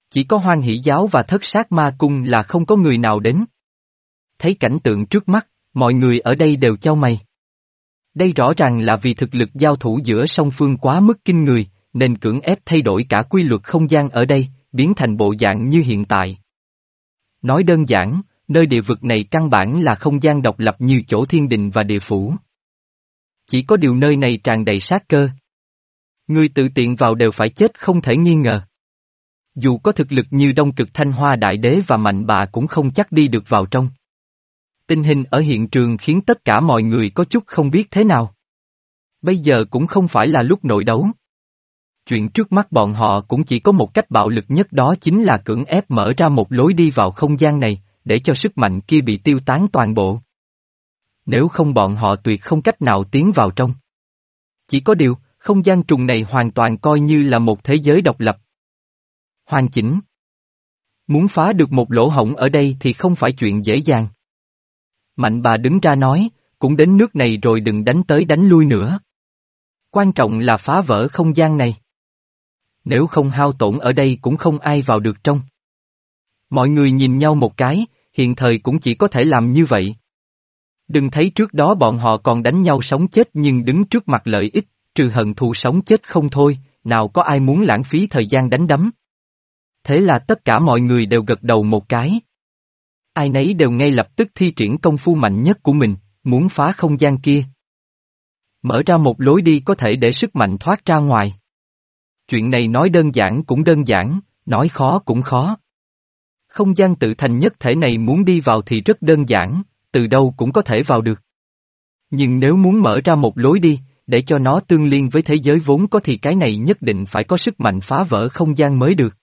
Chỉ có Hoang Hỷ Giáo và Thất Sát Ma Cung là không có người nào đến. Thấy cảnh tượng trước mắt, mọi người ở đây đều chau mày. Đây rõ ràng là vì thực lực giao thủ giữa song phương quá mức kinh người, nên cưỡng ép thay đổi cả quy luật không gian ở đây, biến thành bộ dạng như hiện tại. Nói đơn giản, nơi địa vực này căn bản là không gian độc lập như chỗ thiên đình và địa phủ. Chỉ có điều nơi này tràn đầy sát cơ. Người tự tiện vào đều phải chết không thể nghi ngờ. Dù có thực lực như Đông Cực Thanh Hoa Đại Đế và Mạnh Bạ cũng không chắc đi được vào trong. Tình hình ở hiện trường khiến tất cả mọi người có chút không biết thế nào. Bây giờ cũng không phải là lúc nội đấu. Chuyện trước mắt bọn họ cũng chỉ có một cách bạo lực nhất, đó chính là cưỡng ép mở ra một lối đi vào không gian này, để cho sức mạnh kia bị tiêu tán toàn bộ. Nếu không bọn họ tuyệt không cách nào tiến vào trong. Chỉ có điều, không gian trùng này hoàn toàn coi như là một thế giới độc lập. Hoàn chỉnh. Muốn phá được một lỗ hổng ở đây thì không phải chuyện dễ dàng. Mạnh Bà đứng ra nói, cũng đến nước này rồi đừng đánh tới đánh lui nữa. Quan trọng là phá vỡ không gian này. Nếu không hao tổn ở đây cũng không ai vào được trong. Mọi người nhìn nhau một cái, hiện thời cũng chỉ có thể làm như vậy. Đừng thấy trước đó bọn họ còn đánh nhau sống chết nhưng đứng trước mặt lợi ích, trừ hận thù sống chết không thôi, nào có ai muốn lãng phí thời gian đánh đấm. Thế là tất cả mọi người đều gật đầu một cái. Ai nấy đều ngay lập tức thi triển công phu mạnh nhất của mình, muốn phá không gian kia. Mở ra một lối đi có thể để sức mạnh thoát ra ngoài. Chuyện này nói đơn giản cũng đơn giản, nói khó cũng khó. Không gian tự thành nhất thể này muốn đi vào thì rất đơn giản, từ đâu cũng có thể vào được. Nhưng nếu muốn mở ra một lối đi, để cho nó tương liên với thế giới vốn có thì cái này nhất định phải có sức mạnh phá vỡ không gian mới được.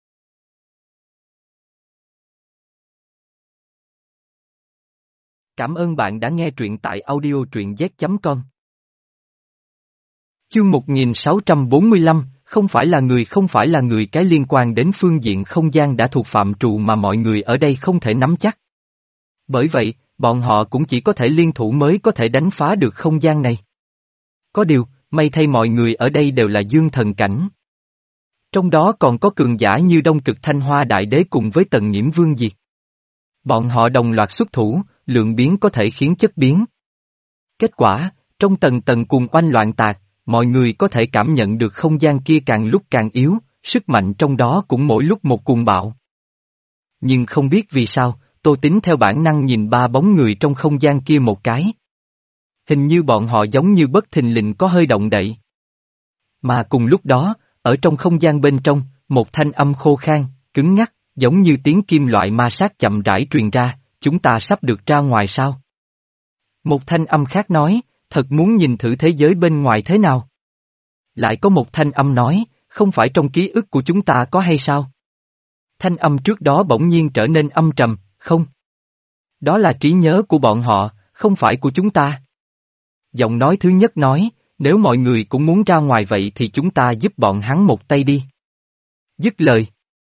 Cảm ơn bạn đã nghe truyện tại audio truyện z chấm com. Chương một nghìn sáu trăm bốn mươi lăm, không phải là người không phải là người cái liên quan đến phương diện không gian đã thuộc phạm trù mà mọi người ở đây không thể nắm chắc. Bởi vậy, bọn họ cũng chỉ có thể liên thủ mới có thể đánh phá được không gian này. Có điều, may thay mọi người ở đây đều là dương thần cảnh. Trong đó còn có cường giả như Đông Cực Thanh Hoa Đại Đế cùng với Tần Nhiễm Vương Diệt. Bọn họ đồng loạt xuất thủ, lượng biến có thể khiến chất biến. Kết quả, trong tầng tầng cuồng oanh loạn tạc, mọi người có thể cảm nhận được không gian kia càng lúc càng yếu, sức mạnh trong đó cũng mỗi lúc một cuồng bạo. Nhưng không biết vì sao, Tô Tín theo bản năng nhìn ba bóng người trong không gian kia một cái. Hình như bọn họ giống như bất thình lình có hơi động đậy. Mà cùng lúc đó, ở trong không gian bên trong, một thanh âm khô khan, cứng ngắc, giống như tiếng kim loại ma sát chậm rãi truyền ra, chúng ta sắp được ra ngoài sao? Một thanh âm khác nói, thật muốn nhìn thử thế giới bên ngoài thế nào? Lại có một thanh âm nói, không phải trong ký ức của chúng ta có hay sao? Thanh âm trước đó bỗng nhiên trở nên âm trầm, không. Đó là trí nhớ của bọn họ, không phải của chúng ta. Giọng nói thứ nhất nói, nếu mọi người cũng muốn ra ngoài vậy thì chúng ta giúp bọn hắn một tay đi. Dứt lời.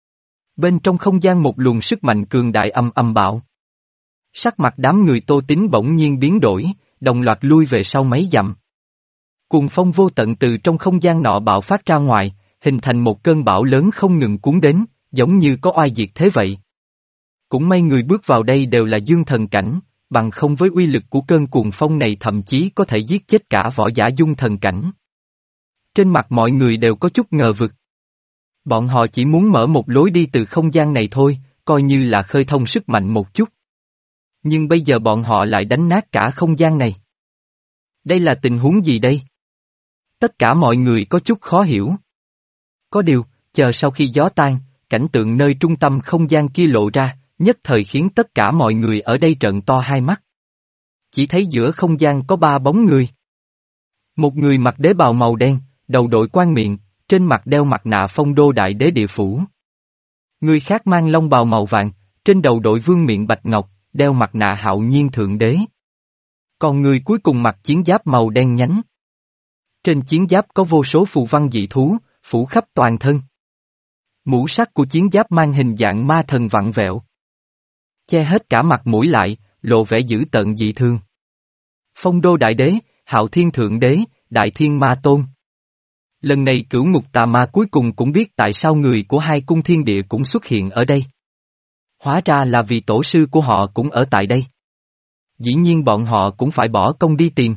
Bên trong không gian một luồng sức mạnh cường đại âm âm bạo. Sắc mặt đám người Tô Tín bỗng nhiên biến đổi, đồng loạt lui về sau mấy dặm. Cuồng phong vô tận từ trong không gian nọ bạo phát ra ngoài, hình thành một cơn bão lớn không ngừng cuốn đến, giống như có oai diệt thế vậy. Cũng may người bước vào đây đều là dương thần cảnh, bằng không với uy lực của cơn cuồng phong này thậm chí có thể giết chết cả võ giả dung thần cảnh. Trên mặt mọi người đều có chút ngờ vực. Bọn họ chỉ muốn mở một lối đi từ không gian này thôi, coi như là khơi thông sức mạnh một chút. Nhưng bây giờ bọn họ lại đánh nát cả không gian này. Đây là tình huống gì đây? Tất cả mọi người có chút khó hiểu. Có điều, chờ sau khi gió tan, cảnh tượng nơi trung tâm không gian kia lộ ra, nhất thời khiến tất cả mọi người ở đây trợn to hai mắt. Chỉ thấy giữa không gian có ba bóng người. Một người mặc đế bào màu đen, đầu đội quan miệng, trên mặt đeo mặt nạ Phong Đô Đại Đế Địa Phủ. Người khác mang long bào màu vàng, trên đầu đội vương miện bạch ngọc, đeo mặt nạ Hạo Nhiên Thượng Đế. Còn người cuối cùng mặc chiến giáp màu đen nhánh. Trên chiến giáp có vô số phù văn dị thú, phủ khắp toàn thân. Mũ sắt của chiến giáp mang hình dạng ma thần vặn vẹo. Che hết cả mặt mũi lại, lộ vẻ dữ tợn dị thường. Phong Đô Đại Đế, Hạo Thiên Thượng Đế, Đại Thiên Ma Tôn. Lần này cửu ngục tà ma cuối cùng cũng biết tại sao người của hai cung thiên địa cũng xuất hiện ở đây. Hóa ra là vì tổ sư của họ cũng ở tại đây. Dĩ nhiên bọn họ cũng phải bỏ công đi tìm.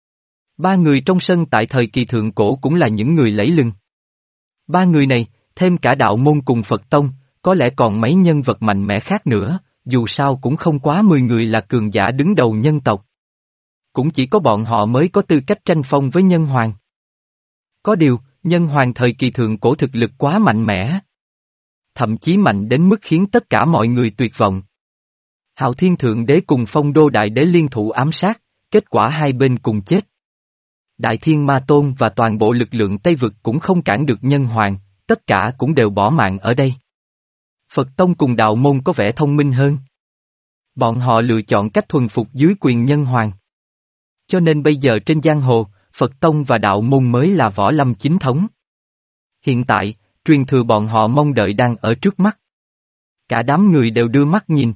Ba người trong sân tại thời kỳ thượng cổ cũng là những người lẫy lừng. Ba người này, thêm cả đạo môn cùng Phật Tông, có lẽ còn mấy nhân vật mạnh mẽ khác nữa, dù sao cũng không quá mười người là cường giả đứng đầu nhân tộc. Cũng chỉ có bọn họ mới có tư cách tranh phong với nhân hoàng. Có điều, nhân hoàng thời kỳ thượng cổ thực lực quá mạnh mẽ. Thậm chí mạnh đến mức khiến tất cả mọi người tuyệt vọng. Hạo Thiên Thượng Đế cùng Phong Đô Đại Đế liên thủ ám sát, kết quả hai bên cùng chết. Đại Thiên Ma Tôn và toàn bộ lực lượng Tây Vực cũng không cản được nhân hoàng, tất cả cũng đều bỏ mạng ở đây. Phật Tông cùng đạo môn có vẻ thông minh hơn. Bọn họ lựa chọn cách thuần phục dưới quyền nhân hoàng. Cho nên bây giờ trên giang hồ, Phật Tông và đạo môn mới là võ lâm chính thống. Hiện tại, truyền thừa bọn họ mong đợi đang ở trước mắt. Cả đám người đều đưa mắt nhìn.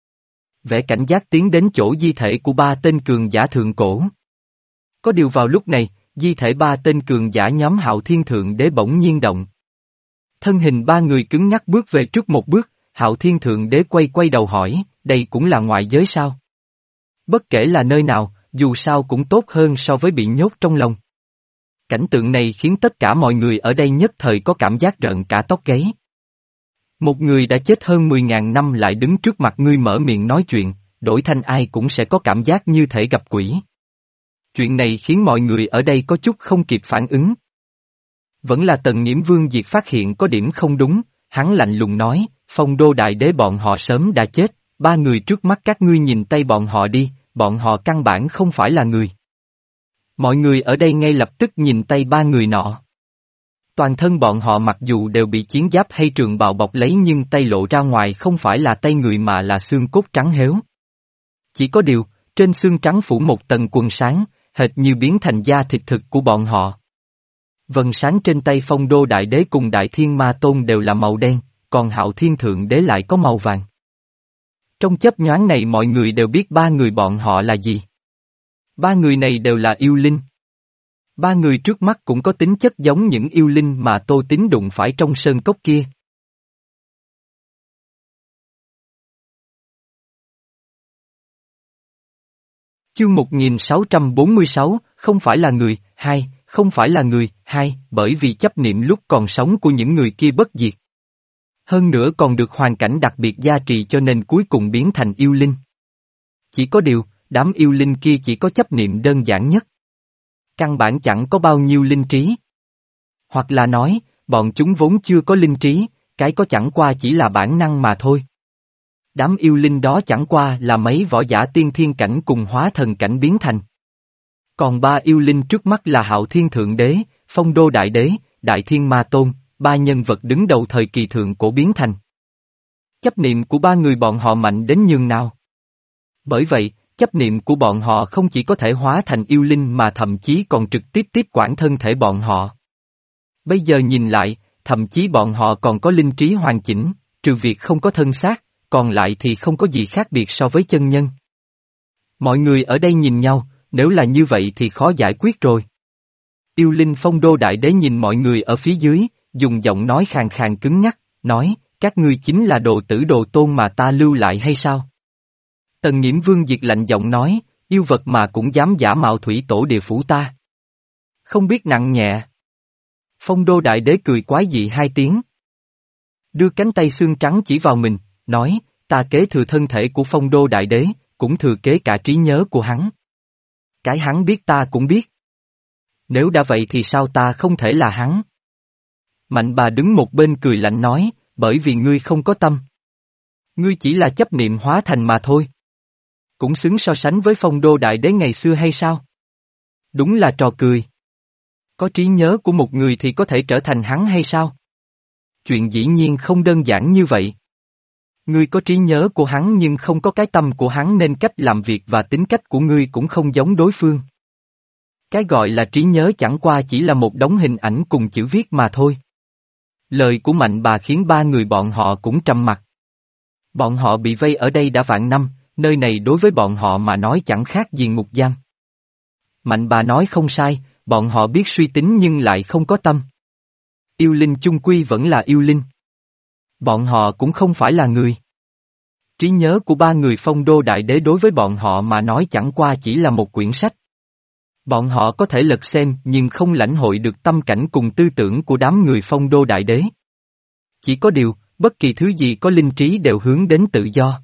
Vẻ cảnh giác tiến đến chỗ di thể của ba tên cường giả thượng cổ. Có điều vào lúc này, di thể ba tên cường giả nhóm Hạo Thiên Thượng Đế bỗng nhiên động. Thân hình ba người cứng nhắc bước về trước một bước, Hạo Thiên Thượng Đế quay quay đầu hỏi, đây cũng là ngoại giới sao? Bất kể là nơi nào, dù sao cũng tốt hơn so với bị nhốt trong lòng. Cảnh tượng này khiến tất cả mọi người ở đây nhất thời có cảm giác rợn cả tóc gáy. Một người đã chết hơn mười ngàn năm lại đứng trước mặt ngươi mở miệng nói chuyện, đổi thành ai cũng sẽ có cảm giác như thể gặp quỷ. Chuyện này khiến mọi người ở đây có chút không kịp phản ứng. Vẫn là Tần Nghiễm Vương Diệt phát hiện có điểm không đúng, hắn lạnh lùng nói, Phong Đô Đại Đế bọn họ sớm đã chết, ba người trước mắt các ngươi nhìn tay bọn họ đi, bọn họ căn bản không phải là người. Mọi người ở đây ngay lập tức nhìn tay ba người nọ. Toàn thân bọn họ mặc dù đều bị chiến giáp hay trường bào bọc lấy nhưng tay lộ ra ngoài không phải là tay người mà là xương cốt trắng héo. Chỉ có điều, trên xương trắng phủ một tầng quần sáng, hệt như biến thành da thịt thực của bọn họ. Vân sáng trên tay Phong Đô Đại Đế cùng Đại Thiên Ma Tôn đều là màu đen, còn Hạo Thiên Thượng Đế lại có màu vàng. Trong chớp nhoáng này mọi người đều biết ba người bọn họ là gì. Ba người này đều là yêu linh. Ba người trước mắt cũng có tính chất giống những yêu linh mà Tô Tín đụng phải trong sơn cốc kia. Chương một nghìn sáu trăm bốn mươi sáu, không phải là người, hai, không phải là người, hai, bởi vì chấp niệm lúc còn sống của những người kia bất diệt. Hơn nữa còn được hoàn cảnh đặc biệt gia trì cho nên cuối cùng biến thành yêu linh. Chỉ có điều, đám yêu linh kia chỉ có chấp niệm đơn giản nhất. Căn bản chẳng có bao nhiêu linh trí. Hoặc là nói, bọn chúng vốn chưa có linh trí, cái có chẳng qua chỉ là bản năng mà thôi. Đám yêu linh đó chẳng qua là mấy võ giả tiên thiên cảnh cùng hóa thần cảnh biến thành. Còn ba yêu linh trước mắt là Hạo Thiên Thượng Đế, Phong Đô Đại Đế, Đại Thiên Ma Tôn, ba nhân vật đứng đầu thời kỳ thượng cổ biến thành. Chấp niệm của ba người bọn họ mạnh đến nhường nào. Bởi vậy, chấp niệm của bọn họ không chỉ có thể hóa thành yêu linh mà thậm chí còn trực tiếp tiếp quản thân thể bọn họ. Bây giờ nhìn lại, thậm chí bọn họ còn có linh trí hoàn chỉnh, trừ việc không có thân xác, còn lại thì không có gì khác biệt so với chân nhân. Mọi người ở đây nhìn nhau, nếu là như vậy thì khó giải quyết rồi. Yêu linh Phong Đô Đại Đế nhìn mọi người ở phía dưới, dùng giọng nói khàn khàn cứng nhắc, nói, các ngươi chính là đồ tử đồ tôn mà ta lưu lại hay sao? Tần Nghiễm Vương Diệt lạnh giọng nói, yêu vật mà cũng dám giả mạo thủy tổ địa phủ ta. Không biết nặng nhẹ. Phong Đô Đại Đế cười quái dị hai tiếng. Đưa cánh tay xương trắng chỉ vào mình, nói, ta kế thừa thân thể của Phong Đô Đại Đế, cũng thừa kế cả trí nhớ của hắn. Cái hắn biết ta cũng biết. Nếu đã vậy thì sao ta không thể là hắn? Mạnh bà đứng một bên cười lạnh nói, bởi vì ngươi không có tâm. Ngươi chỉ là chấp niệm hóa thành mà thôi. Cũng xứng so sánh với Phong Đô Đại Đế ngày xưa hay sao? Đúng là trò cười. Có trí nhớ của một người thì có thể trở thành hắn hay sao? Chuyện dĩ nhiên không đơn giản như vậy. Ngươi có trí nhớ của hắn nhưng không có cái tâm của hắn nên cách làm việc và tính cách của ngươi cũng không giống đối phương. Cái gọi là trí nhớ chẳng qua chỉ là một đống hình ảnh cùng chữ viết mà thôi. Lời của Mạnh bà khiến ba người bọn họ cũng trầm mặc. Bọn họ bị vây ở đây đã vạn năm, nơi này đối với bọn họ mà nói chẳng khác gì ngục giam. Mạnh bà nói không sai, bọn họ biết suy tính nhưng lại không có tâm. Yêu linh chung quy vẫn là yêu linh. Bọn họ cũng không phải là người. Trí nhớ của ba người Phong Đô Đại Đế đối với bọn họ mà nói chẳng qua chỉ là một quyển sách. Bọn họ có thể lật xem nhưng không lãnh hội được tâm cảnh cùng tư tưởng của đám người Phong Đô Đại Đế. Chỉ có điều, bất kỳ thứ gì có linh trí đều hướng đến tự do.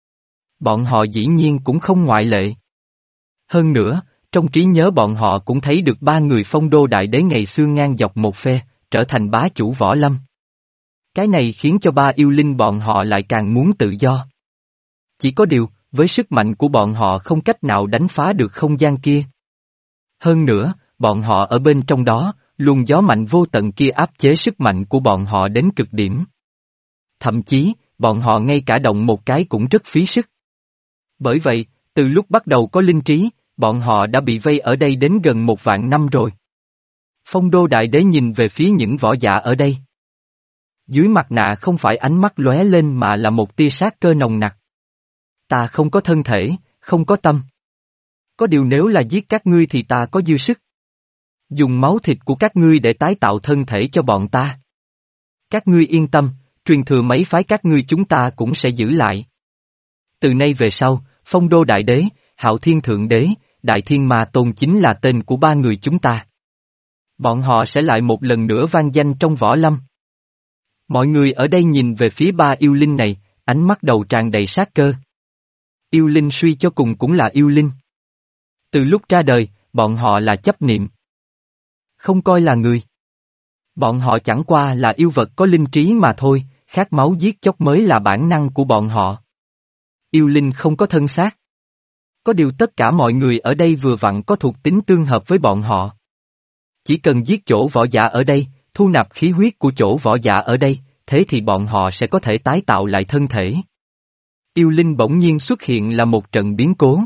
Bọn họ dĩ nhiên cũng không ngoại lệ. Hơn nữa, trong trí nhớ bọn họ cũng thấy được ba người Phong Đô Đại Đế ngày xưa ngang dọc một phe, trở thành bá chủ võ lâm. Cái này khiến cho ba yêu linh bọn họ lại càng muốn tự do. Chỉ có điều, với sức mạnh của bọn họ không cách nào đánh phá được không gian kia. Hơn nữa, bọn họ ở bên trong đó, luồng gió mạnh vô tận kia áp chế sức mạnh của bọn họ đến cực điểm. Thậm chí, bọn họ ngay cả động một cái cũng rất phí sức. Bởi vậy, từ lúc bắt đầu có linh trí, bọn họ đã bị vây ở đây đến gần một vạn năm rồi. Phong Đô Đại Đế nhìn về phía những võ giả ở đây. Dưới mặt nạ không phải ánh mắt lóe lên mà là một tia sát cơ nồng nặc. Ta không có thân thể, không có tâm. Có điều nếu là giết các ngươi thì ta có dư sức. Dùng máu thịt của các ngươi để tái tạo thân thể cho bọn ta. Các ngươi yên tâm, truyền thừa mấy phái các ngươi chúng ta cũng sẽ giữ lại. Từ nay về sau, Phong Đô Đại Đế, Hạo Thiên Thượng Đế, Đại Thiên Ma Tôn chính là tên của ba người chúng ta. Bọn họ sẽ lại một lần nữa vang danh trong võ lâm. Mọi người ở đây nhìn về phía ba yêu linh này, ánh mắt đầu tràn đầy sát cơ. Yêu linh suy cho cùng cũng là yêu linh. Từ lúc ra đời, bọn họ là chấp niệm. Không coi là người. Bọn họ chẳng qua là yêu vật có linh trí mà thôi, khát máu giết chóc mới là bản năng của bọn họ. Yêu linh không có thân xác. Có điều tất cả mọi người ở đây vừa vặn có thuộc tính tương hợp với bọn họ. Chỉ cần giết chỗ võ giả ở đây, thu nạp khí huyết của chỗ võ giả ở đây, thế thì bọn họ sẽ có thể tái tạo lại thân thể. Yêu linh bỗng nhiên xuất hiện là một trận biến cố.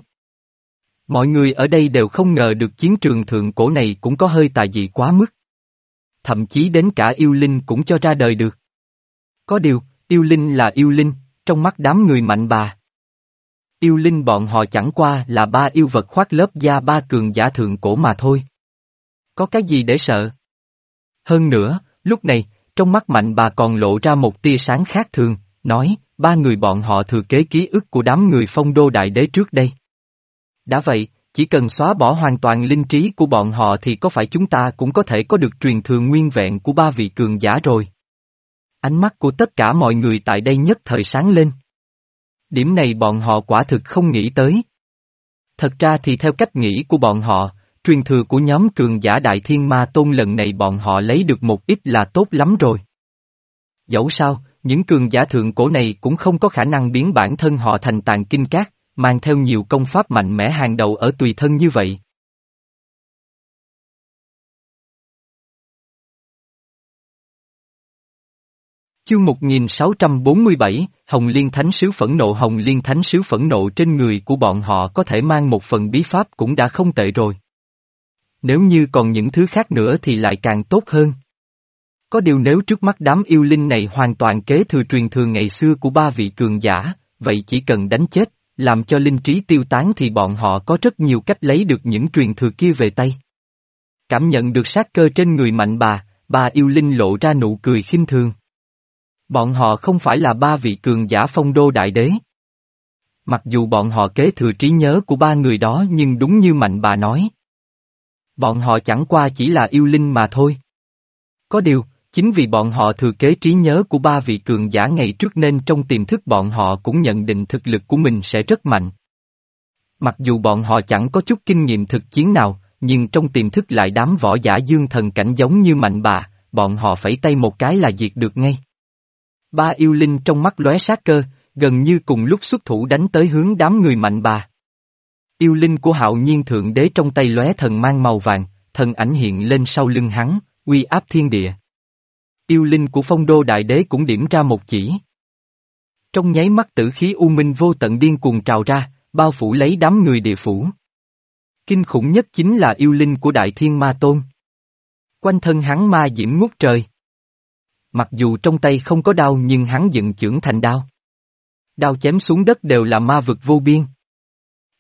Mọi người ở đây đều không ngờ được chiến trường thượng cổ này cũng có hơi tà dị quá mức. Thậm chí đến cả yêu linh cũng cho ra đời được. Có điều, yêu linh là yêu linh, trong mắt đám người mạnh bà. Yêu linh bọn họ chẳng qua là ba yêu vật khoác lớp da ba cường giả thượng cổ mà thôi. Có cái gì để sợ? Hơn nữa, lúc này, trong mắt mạnh bà còn lộ ra một tia sáng khác thường, nói, ba người bọn họ thừa kế ký ức của đám người Phong Đô Đại Đế trước đây. Đã vậy, chỉ cần xóa bỏ hoàn toàn linh trí của bọn họ thì có phải chúng ta cũng có thể có được truyền thừa nguyên vẹn của ba vị cường giả rồi. Ánh mắt của tất cả mọi người tại đây nhất thời sáng lên. Điểm này bọn họ quả thực không nghĩ tới. Thật ra thì theo cách nghĩ của bọn họ, truyền thừa của nhóm cường giả Đại Thiên Ma Tôn lần này bọn họ lấy được một ít là tốt lắm rồi. Dẫu sao, những cường giả thượng cổ này cũng không có khả năng biến bản thân họ thành tàn kinh cát, mang theo nhiều công pháp mạnh mẽ hàng đầu ở tùy thân như vậy. Chương một nghìn sáu trăm bốn mươi bảy, Hồng Liên Thánh Sứ phẫn nộ. Hồng Liên Thánh Sứ phẫn nộ trên người của bọn họ có thể mang một phần bí pháp cũng đã không tệ rồi. Nếu như còn những thứ khác nữa thì lại càng tốt hơn. Có điều nếu trước mắt đám yêu linh này hoàn toàn kế thừa truyền thừa ngày xưa của ba vị cường giả, vậy chỉ cần đánh chết, làm cho linh trí tiêu tán thì bọn họ có rất nhiều cách lấy được những truyền thừa kia về tay. Cảm nhận được sát cơ trên người mạnh bà, ba yêu linh lộ ra nụ cười khinh thường. Bọn họ không phải là ba vị cường giả Phong Đô Đại Đế. Mặc dù bọn họ kế thừa trí nhớ của ba người đó nhưng đúng như mạnh bà nói. Bọn họ chẳng qua chỉ là yêu linh mà thôi. Có điều, chính vì bọn họ thừa kế trí nhớ của ba vị cường giả ngày trước nên trong tiềm thức bọn họ cũng nhận định thực lực của mình sẽ rất mạnh. Mặc dù bọn họ chẳng có chút kinh nghiệm thực chiến nào, nhưng trong tiềm thức lại đám võ giả dương thần cảnh giống như mạnh bà, bọn họ phẩy tay một cái là diệt được ngay. Ba yêu linh trong mắt lóe sát cơ, gần như cùng lúc xuất thủ đánh tới hướng đám người mạnh bà. Yêu linh của Hạo Nhiên Thượng Đế trong tay lóe thần mang màu vàng, thần ảnh hiện lên sau lưng hắn, uy áp thiên địa. Yêu linh của Phong Đô Đại Đế cũng điểm ra một chỉ. Trong nháy mắt tử khí u minh vô tận điên cuồng trào ra, bao phủ lấy đám người địa phủ. Kinh khủng nhất chính là yêu linh của Đại Thiên Ma Tôn. Quanh thân hắn ma diễm ngút trời. Mặc dù trong tay không có đao nhưng hắn dựng chưởng thành đao. Đao chém xuống đất đều là ma vực vô biên.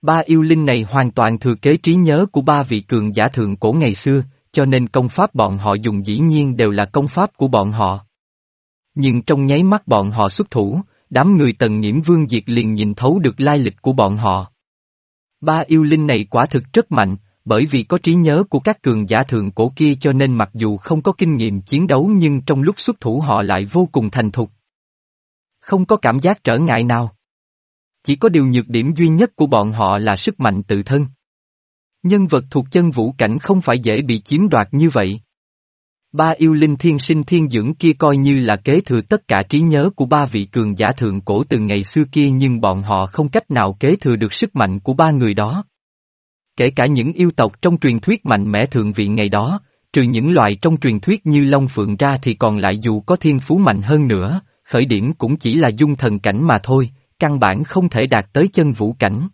Ba yêu linh này hoàn toàn thừa kế trí nhớ của ba vị cường giả thượng cổ ngày xưa, cho nên công pháp bọn họ dùng dĩ nhiên đều là công pháp của bọn họ. Nhưng trong nháy mắt bọn họ xuất thủ, đám người Tần Nhiễm Vương Diệt liền nhìn thấu được lai lịch của bọn họ. Ba yêu linh này quả thực rất mạnh, bởi vì có trí nhớ của các cường giả thượng cổ kia cho nên mặc dù không có kinh nghiệm chiến đấu nhưng trong lúc xuất thủ họ lại vô cùng thành thục. Không có cảm giác trở ngại nào. Chỉ có điều nhược điểm duy nhất của bọn họ là sức mạnh tự thân. Nhân vật thuộc chân vũ cảnh không phải dễ bị chiếm đoạt như vậy. Ba yêu linh thiên sinh thiên dưỡng kia coi như là kế thừa tất cả trí nhớ của ba vị cường giả thượng cổ từ ngày xưa kia nhưng bọn họ không cách nào kế thừa được sức mạnh của ba người đó. Kể cả những yêu tộc trong truyền thuyết mạnh mẽ thượng vị ngày đó, trừ những loài trong truyền thuyết như Long Phượng ra thì còn lại dù có thiên phú mạnh hơn nữa, khởi điểm cũng chỉ là dung thần cảnh mà thôi, căn bản không thể đạt tới chân vũ cảnh.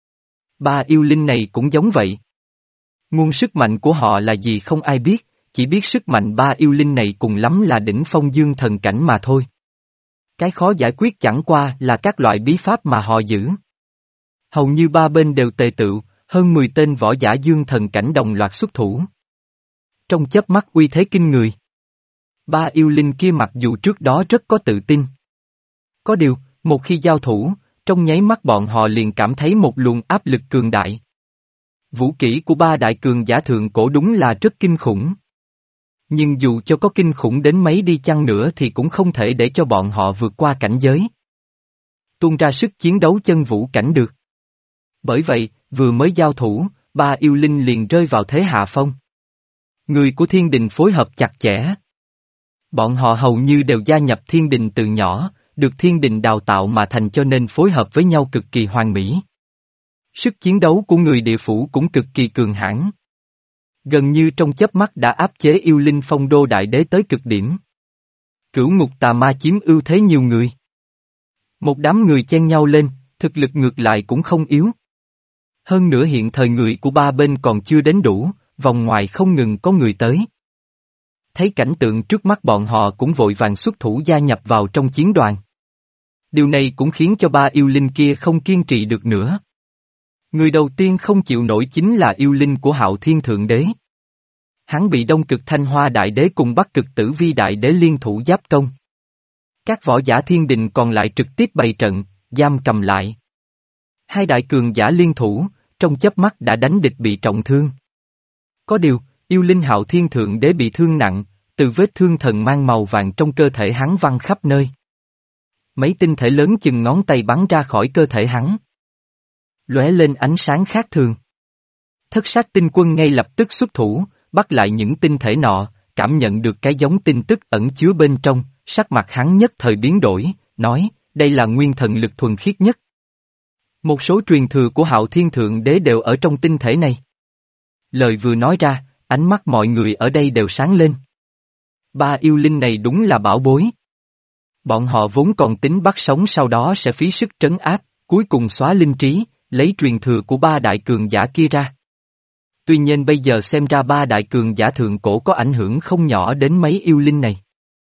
Ba yêu linh này cũng giống vậy. Nguồn sức mạnh của họ là gì không ai biết, chỉ biết sức mạnh ba yêu linh này cùng lắm là đỉnh phong dương thần cảnh mà thôi. Cái khó giải quyết chẳng qua là các loại bí pháp mà họ giữ. Hầu như ba bên đều tề tựu, hơn mười tên võ giả dương thần cảnh đồng loạt xuất thủ. Trong chớp mắt uy thế kinh người. Ba yêu linh kia mặc dù trước đó rất có tự tin. Có điều, một khi giao thủ, trong nháy mắt bọn họ liền cảm thấy một luồng áp lực cường đại. Vũ kỹ của ba đại cường giả thượng cổ đúng là rất kinh khủng. Nhưng dù cho có kinh khủng đến mấy đi chăng nữa thì cũng không thể để cho bọn họ vượt qua cảnh giới. Tuôn ra sức chiến đấu chân vũ cảnh được. Bởi vậy, vừa mới giao thủ, ba yêu linh liền rơi vào thế hạ phong. Người của thiên đình phối hợp chặt chẽ. Bọn họ hầu như đều gia nhập thiên đình từ nhỏ, được thiên đình đào tạo mà thành cho nên phối hợp với nhau cực kỳ hoàn mỹ. Sức chiến đấu của người địa phủ cũng cực kỳ cường hãn. Gần như trong chớp mắt đã áp chế yêu linh phong đô đại đế tới cực điểm. Cửu ngục tà ma chiếm ưu thế nhiều người. Một đám người chen nhau lên, thực lực ngược lại cũng không yếu. Hơn nữa hiện thời người của ba bên còn chưa đến đủ, vòng ngoài không ngừng có người tới. Thấy cảnh tượng trước mắt bọn họ cũng vội vàng xuất thủ gia nhập vào trong chiến đoàn. Điều này cũng khiến cho ba yêu linh kia không kiên trì được nữa. Người đầu tiên không chịu nổi chính là yêu linh của Hạo Thiên Thượng Đế. Hắn bị Đông Cực Thanh Hoa Đại Đế cùng Bắc Cực Tử Vi Đại Đế liên thủ giáp công. Các võ giả thiên đình còn lại trực tiếp bày trận, giam cầm lại. Hai đại cường giả liên thủ, trong chớp mắt đã đánh địch bị trọng thương. Có điều, yêu linh Hạo Thiên Thượng Đế bị thương nặng, từ vết thương thần mang màu vàng trong cơ thể hắn văng khắp nơi. Mấy tinh thể lớn chừng ngón tay bắn ra khỏi cơ thể hắn. Lóe lên ánh sáng khác thường. Thất sát tinh quân ngay lập tức xuất thủ, bắt lại những tinh thể nọ, cảm nhận được cái giống tin tức ẩn chứa bên trong, sắc mặt hắn nhất thời biến đổi, nói, đây là nguyên thần lực thuần khiết nhất. Một số truyền thừa của Hạo Thiên Thượng Đế đều ở trong tinh thể này. Lời vừa nói ra, ánh mắt mọi người ở đây đều sáng lên. Ba yêu linh này đúng là bảo bối. Bọn họ vốn còn tính bắt sống sau đó sẽ phí sức trấn áp, cuối cùng xóa linh trí, lấy truyền thừa của ba đại cường giả kia ra. Tuy nhiên bây giờ xem ra ba đại cường giả thượng cổ có ảnh hưởng không nhỏ đến mấy yêu linh này.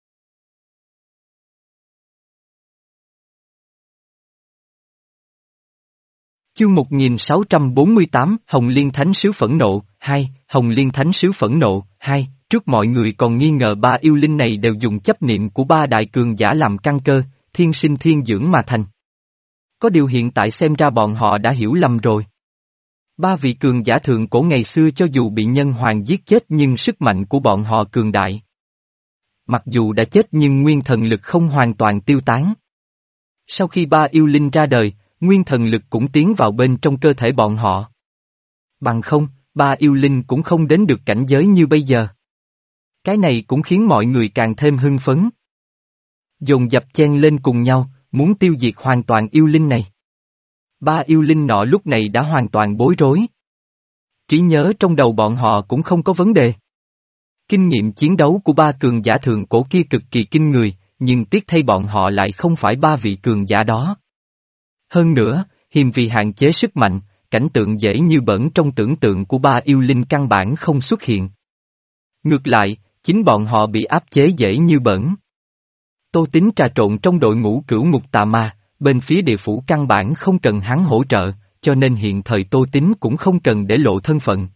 Chương một nghìn sáu trăm bốn mươi tám Hồng Liên Thánh Sứ Phẫn Nộ, hai, Hồng Liên Thánh Sứ Phẫn Nộ, hai, trước mọi người còn nghi ngờ ba yêu linh này đều dùng chấp niệm của ba đại cường giả làm căn cơ, thiên sinh thiên dưỡng mà thành. Có điều hiện tại xem ra bọn họ đã hiểu lầm rồi. Ba vị cường giả thượng cổ ngày xưa cho dù bị nhân hoàng giết chết nhưng sức mạnh của bọn họ cường đại. Mặc dù đã chết nhưng nguyên thần lực không hoàn toàn tiêu tán. Sau khi ba yêu linh ra đời, nguyên thần lực cũng tiến vào bên trong cơ thể bọn họ. Bằng không, ba yêu linh cũng không đến được cảnh giới như bây giờ. Cái này cũng khiến mọi người càng thêm hưng phấn. Dồn dập chen lên cùng nhau, muốn tiêu diệt hoàn toàn yêu linh này. Ba yêu linh nọ lúc này đã hoàn toàn bối rối. Trí nhớ trong đầu bọn họ cũng không có vấn đề. Kinh nghiệm chiến đấu của ba cường giả thượng cổ kia cực kỳ kinh người, nhưng tiếc thay bọn họ lại không phải ba vị cường giả đó. Hơn nữa, hiềm vì hạn chế sức mạnh, cảnh tượng dễ như bẩn trong tưởng tượng của ba yêu linh căn bản không xuất hiện. Ngược lại, chính bọn họ bị áp chế dễ như bẩn. Tô Tín trà trộn trong đội ngũ cửu ngục tà ma, bên phía địa phủ căn bản không cần hắn hỗ trợ, cho nên hiện thời Tô Tín cũng không cần để lộ thân phận.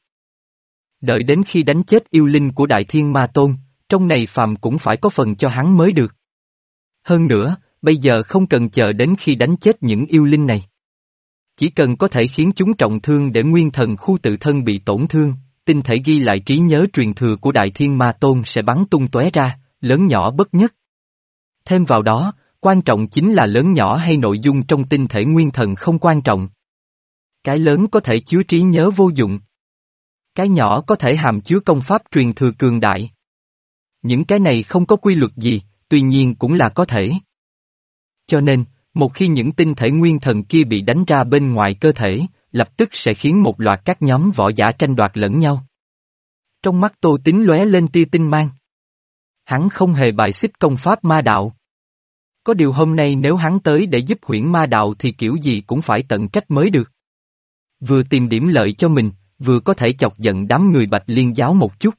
Đợi đến khi đánh chết yêu linh của Đại Thiên Ma Tôn, trong này phàm cũng phải có phần cho hắn mới được. Hơn nữa, bây giờ không cần chờ đến khi đánh chết những yêu linh này. Chỉ cần có thể khiến chúng trọng thương để nguyên thần khu tự thân bị tổn thương, tinh thể ghi lại trí nhớ truyền thừa của Đại Thiên Ma Tôn sẽ bắn tung tóe ra, lớn nhỏ bất nhất. Thêm vào đó, quan trọng chính là lớn nhỏ hay nội dung trong tinh thể nguyên thần không quan trọng. Cái lớn có thể chứa trí nhớ vô dụng. Cái nhỏ có thể hàm chứa công pháp truyền thừa cường đại. Những cái này không có quy luật gì, tuy nhiên cũng là có thể. Cho nên, một khi những tinh thể nguyên thần kia bị đánh ra bên ngoài cơ thể, lập tức sẽ khiến một loạt các nhóm võ giả tranh đoạt lẫn nhau. Trong mắt Tô Tín lóe lên tia tinh mang. Hắn không hề bài xích công pháp ma đạo. Có điều hôm nay nếu hắn tới để giúp Huyễn Ma Đạo thì kiểu gì cũng phải tận trách mới được. Vừa tìm điểm lợi cho mình, vừa có thể chọc giận đám người Bạch Liên giáo một chút.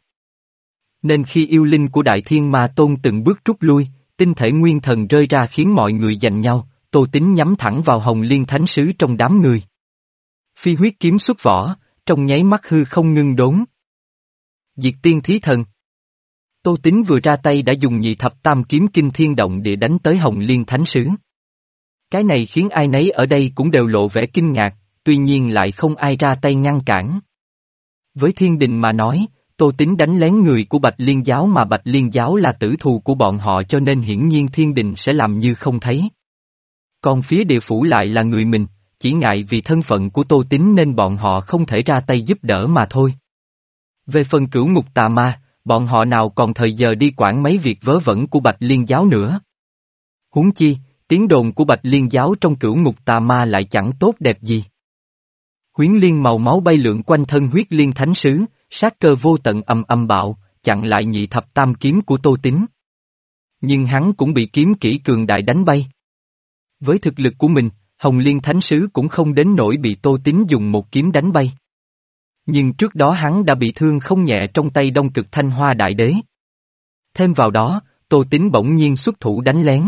Nên khi yêu linh của Đại Thiên Ma Tôn từng bước rút lui, tinh thể nguyên thần rơi ra khiến mọi người giành nhau, Tô Tín nhắm thẳng vào Hồng Liên Thánh Sứ trong đám người. Phi huyết kiếm xuất vỏ, trong nháy mắt hư không ngưng đốn. Diệt tiên thí thần. Tô Tín vừa ra tay đã dùng nhị thập tam kiếm kinh thiên động địa đánh tới Hồng Liên Thánh Sứ. Cái này khiến ai nấy ở đây cũng đều lộ vẻ kinh ngạc, tuy nhiên lại không ai ra tay ngăn cản. Với thiên đình mà nói, Tô Tín đánh lén người của Bạch Liên giáo mà Bạch Liên giáo là tử thù của bọn họ cho nên hiển nhiên thiên đình sẽ làm như không thấy. Còn phía địa phủ lại là người mình, chỉ ngại vì thân phận của Tô Tín nên bọn họ không thể ra tay giúp đỡ mà thôi. Về phần cửu ngục tà ma, bọn họ nào còn thời giờ đi quản mấy việc vớ vẩn của Bạch Liên giáo nữa. Huống chi, tiếng đồn của Bạch Liên giáo trong cửu ngục tà ma lại chẳng tốt đẹp gì. Huyến liên màu máu bay lượn quanh thân huyết liên thánh sứ, sát cơ vô tận ầm ầm bạo, chặn lại nhị thập tam kiếm của Tô Tín. Nhưng hắn cũng bị kiếm kỹ cường đại đánh bay. Với thực lực của mình, Hồng Liên Thánh Sứ cũng không đến nỗi bị Tô Tín dùng một kiếm đánh bay. Nhưng trước đó hắn đã bị thương không nhẹ trong tay Đông Cực Thanh Hoa Đại Đế. Thêm vào đó, Tô Tín bỗng nhiên xuất thủ đánh lén.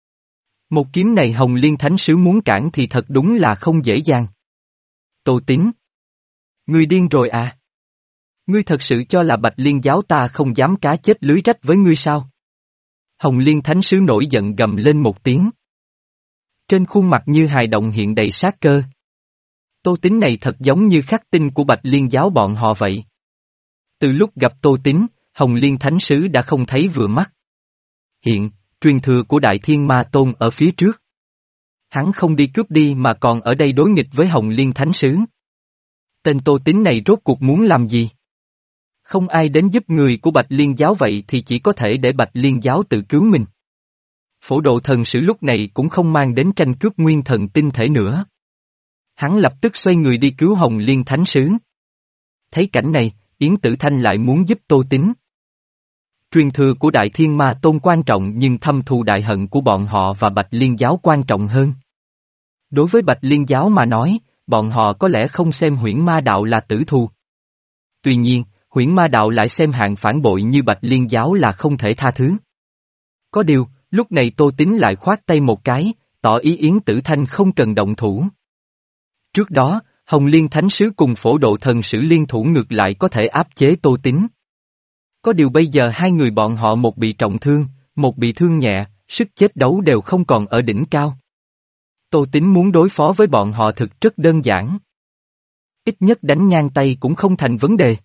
Một kiếm này Hồng Liên Thánh Sứ muốn cản thì thật đúng là không dễ dàng. Tô Tín. Ngươi điên rồi à? Ngươi thật sự cho là Bạch Liên giáo ta không dám cá chết lưới rách với ngươi sao? Hồng Liên Thánh Sứ nổi giận gầm lên một tiếng. Trên khuôn mặt như hài động hiện đầy sát cơ. Tô Tín này thật giống như khắc tinh của Bạch Liên giáo bọn họ vậy. Từ lúc gặp Tô Tín, Hồng Liên Thánh Sứ đã không thấy vừa mắt. Hiện, truyền thừa của Đại Thiên Ma Tôn ở phía trước. Hắn không đi cướp đi mà còn ở đây đối nghịch với Hồng Liên Thánh Sứ. Tên Tô Tín này rốt cuộc muốn làm gì? Không ai đến giúp người của Bạch Liên giáo vậy thì chỉ có thể để Bạch Liên giáo tự cứu mình. Phổ Độ Thần Sử lúc này cũng không mang đến tranh cướp nguyên thần tinh thể nữa. Hắn lập tức xoay người đi cứu Hồng Liên Thánh Sứ. Thấy cảnh này, Yến Tử Thanh lại muốn giúp Tô Tín. Truyền thừa của Đại Thiên Ma Tôn quan trọng nhưng thâm thù đại hận của bọn họ và Bạch Liên giáo quan trọng hơn. Đối với Bạch Liên giáo mà nói, bọn họ có lẽ không xem Huyễn Ma Đạo là tử thù. Tuy nhiên, Huyễn Ma Đạo lại xem hạng phản bội như Bạch Liên giáo là không thể tha thứ. Có điều, lúc này Tô Tín lại khoát tay một cái, tỏ ý Yến Tử Thanh không cần động thủ. Trước đó, Hồng Liên Thánh Sứ cùng Phổ Độ Thần Sử liên thủ ngược lại có thể áp chế Tô Tín. Có điều bây giờ hai người bọn họ một bị trọng thương, một bị thương nhẹ, sức chết đấu đều không còn ở đỉnh cao. Tô Tín muốn đối phó với bọn họ thực rất đơn giản. Ít nhất đánh ngang tay cũng không thành vấn đề.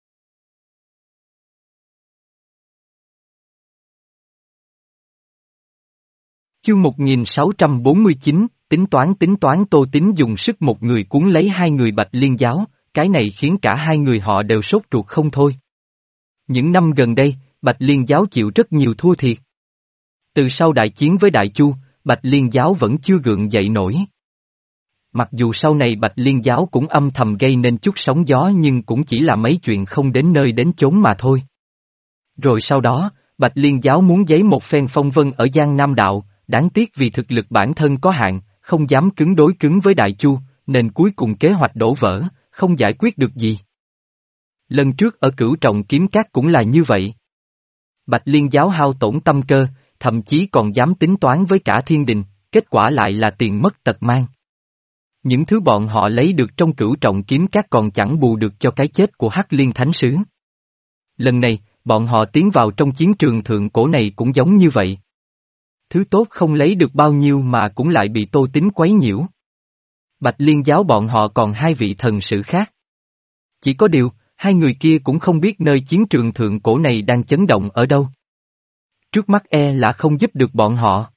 Chương một nghìn sáu trăm bốn mươi chín, tính toán tính toán Tô Tín dùng sức một người cuốn lấy hai người Bạch Liên giáo, cái này khiến cả hai người họ đều sốt ruột không thôi. Những năm gần đây, Bạch Liên giáo chịu rất nhiều thua thiệt. Từ sau đại chiến với Đại Chu, Bạch Liên giáo vẫn chưa gượng dậy nổi. Mặc dù sau này Bạch Liên giáo cũng âm thầm gây nên chút sóng gió nhưng cũng chỉ là mấy chuyện không đến nơi đến chốn mà thôi. Rồi sau đó, Bạch Liên giáo muốn giấy một phen phong vân ở Giang Nam Đạo, đáng tiếc vì thực lực bản thân có hạn, không dám cứng đối cứng với Đại Chu, nên cuối cùng kế hoạch đổ vỡ, không giải quyết được gì. Lần trước ở Cửu Trọng Kiếm Các cũng là như vậy. Bạch Liên giáo hao tổn tâm cơ, thậm chí còn dám tính toán với cả thiên đình, kết quả lại là tiền mất tật mang. Những thứ bọn họ lấy được trong cửu trọng kiếm các còn chẳng bù được cho cái chết của Hắc Liên Thánh Sứ. Lần này, bọn họ tiến vào trong chiến trường thượng cổ này cũng giống như vậy. Thứ tốt không lấy được bao nhiêu mà cũng lại bị Tô Tín quấy nhiễu. Bạch Liên giáo bọn họ còn hai vị thần sử khác. Chỉ có điều, hai người kia cũng không biết nơi chiến trường thượng cổ này đang chấn động ở đâu. Trước mắt e là không giúp được bọn họ.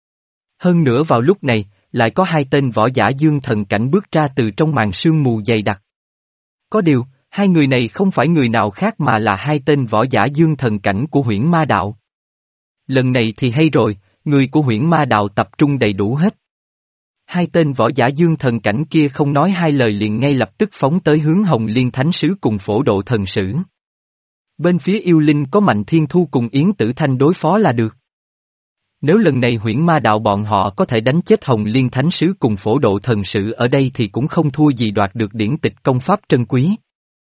Hơn nữa vào lúc này, lại có hai tên võ giả dương thần cảnh bước ra từ trong màn sương mù dày đặc. Có điều, hai người này không phải người nào khác mà là hai tên võ giả dương thần cảnh của Huyễn Ma Đạo. Lần này thì hay rồi, người của Huyễn Ma Đạo tập trung đầy đủ hết. Hai tên võ giả dương thần cảnh kia không nói hai lời liền ngay lập tức phóng tới hướng Hồng Liên Thánh Sứ cùng Phổ Độ Thần Sử. Bên phía yêu linh có Mạnh Thiên Thu cùng Yến Tử Thanh đối phó là được. Nếu lần này Huyễn Ma Đạo bọn họ có thể đánh chết Hồng Liên Thánh Sứ cùng Phổ Độ Thần Sử ở đây thì cũng không thua gì đoạt được điển tịch công pháp trân quý.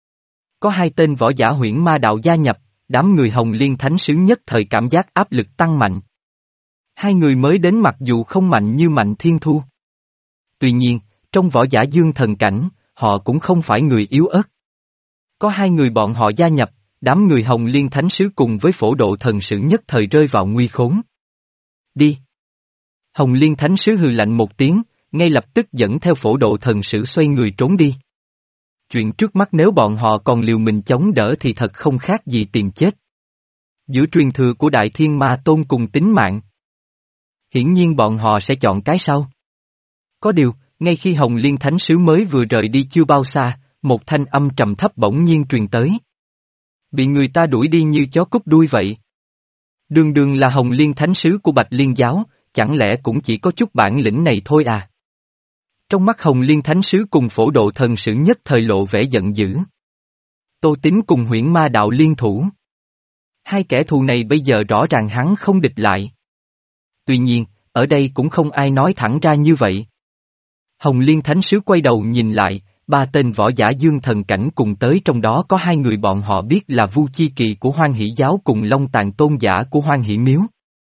Có hai tên võ giả Huyễn Ma Đạo gia nhập, đám người Hồng Liên Thánh Sứ nhất thời cảm giác áp lực tăng mạnh. Hai người mới đến mặc dù không mạnh như Mạnh Thiên Thu. Tuy nhiên, trong võ giả dương thần cảnh, họ cũng không phải người yếu ớt. Có hai người bọn họ gia nhập, đám người Hồng Liên Thánh Sứ cùng với Phổ Độ Thần Sử nhất thời rơi vào nguy khốn. Đi! Hồng Liên Thánh Sứ hừ lạnh một tiếng, ngay lập tức dẫn theo Phổ Độ Thần Sử xoay người trốn đi. Chuyện trước mắt nếu bọn họ còn liều mình chống đỡ thì thật không khác gì tìm chết. Giữa truyền thừa của Đại Thiên Ma Tôn cùng tính mạng. Hiển nhiên bọn họ sẽ chọn cái sau. Có điều, ngay khi Hồng Liên Thánh Sứ mới vừa rời đi chưa bao xa, một thanh âm trầm thấp bỗng nhiên truyền tới. Bị người ta đuổi đi như chó cúp đuôi vậy. Đường đường là Hồng Liên Thánh Sứ của Bạch Liên Giáo, chẳng lẽ cũng chỉ có chút bản lĩnh này thôi à? Trong mắt Hồng Liên Thánh Sứ cùng Phổ Độ Thần Sử nhất thời lộ vẻ giận dữ. Tô Tín cùng Huyễn Ma Đạo liên thủ. Hai kẻ thù này bây giờ rõ ràng hắn không địch lại. Tuy nhiên, ở đây cũng không ai nói thẳng ra như vậy. Hồng Liên Thánh Sứ quay đầu nhìn lại, ba tên võ giả dương thần cảnh cùng tới trong đó có hai người bọn họ biết là Vu Chi Kỳ của Hoan Hỷ Giáo cùng Long Tàn Tôn giả của Hoan Hỷ Miếu.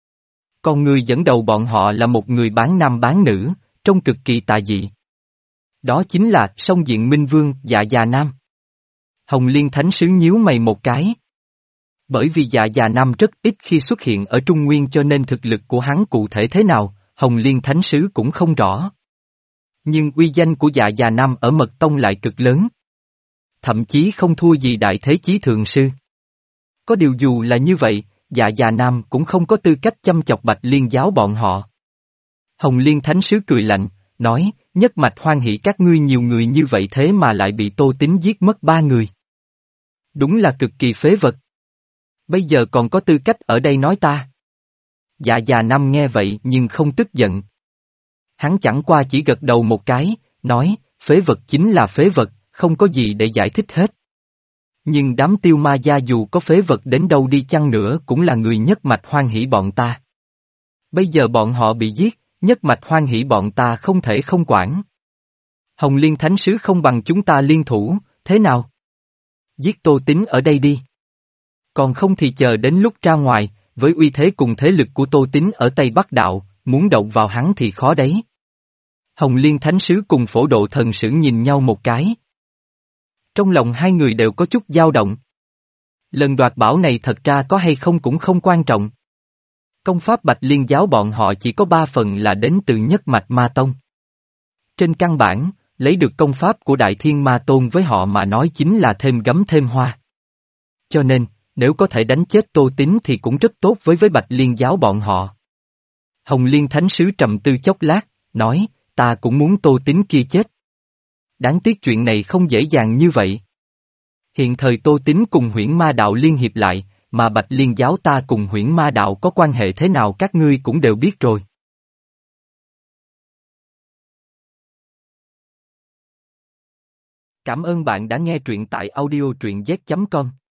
Còn người dẫn đầu bọn họ là một người bán nam bán nữ, trông cực kỳ tà dị. Đó chính là Song Diện Minh Vương Dạ Già Nam. Hồng Liên Thánh Sứ nhíu mày một cái. Bởi vì Dạ Già Nam rất ít khi xuất hiện ở Trung Nguyên cho nên thực lực của hắn cụ thể thế nào, Hồng Liên Thánh Sứ cũng không rõ. Nhưng uy danh của Dạ Già Nam ở Mật Tông lại cực lớn. Thậm chí không thua gì Đại Thế Chí Thượng Sư. Có điều dù là như vậy, Dạ Già Nam cũng không có tư cách chăm chọc Bạch Liên Giáo bọn họ. Hồng Liên Thánh Sứ cười lạnh, nói, nhất mạch hoan hỷ các ngươi nhiều người như vậy thế mà lại bị Tô Tín giết mất ba người. Đúng là cực kỳ phế vật. Bây giờ còn có tư cách ở đây nói ta. Dạ Già Nam nghe vậy nhưng không tức giận. Hắn chẳng qua chỉ gật đầu một cái, nói, phế vật chính là phế vật, không có gì để giải thích hết. Nhưng đám Tiêu Ma gia dù có phế vật đến đâu đi chăng nữa cũng là người nhất mạch hoan hỷ bọn ta. Bây giờ bọn họ bị giết, nhất mạch hoan hỷ bọn ta không thể không quản. Hồng Liên Thánh Sứ không bằng chúng ta liên thủ, thế nào? Giết Tô Tín ở đây đi. Còn không thì chờ đến lúc ra ngoài, với uy thế cùng thế lực của Tô Tín ở Tây Bắc Đạo, muốn động vào hắn thì khó đấy. Hồng Liên Thánh Sứ cùng Phổ Độ Thần Sử nhìn nhau một cái. Trong lòng hai người đều có chút dao động. Lần đoạt bảo này thật ra có hay không cũng không quan trọng. Công pháp Bạch Liên Giáo bọn họ chỉ có ba phần là đến từ nhất mạch Ma Tông. Trên căn bản, lấy được công pháp của Đại Thiên Ma Tôn với họ mà nói chính là thêm gấm thêm hoa. Cho nên, nếu có thể đánh chết Tô Tín thì cũng rất tốt với với Bạch Liên Giáo bọn họ. Hồng Liên Thánh Sứ trầm tư chốc lát, nói, ta cũng muốn Tô Tín kia chết. Đáng tiếc chuyện này không dễ dàng như vậy. Hiện thời Tô Tín cùng Huyễn Ma Đạo liên hiệp lại, mà Bạch Liên Giáo ta cùng Huyễn Ma Đạo có quan hệ thế nào các ngươi cũng đều biết rồi. Cảm ơn bạn đã nghe truyện tại audio truyện z chấm com.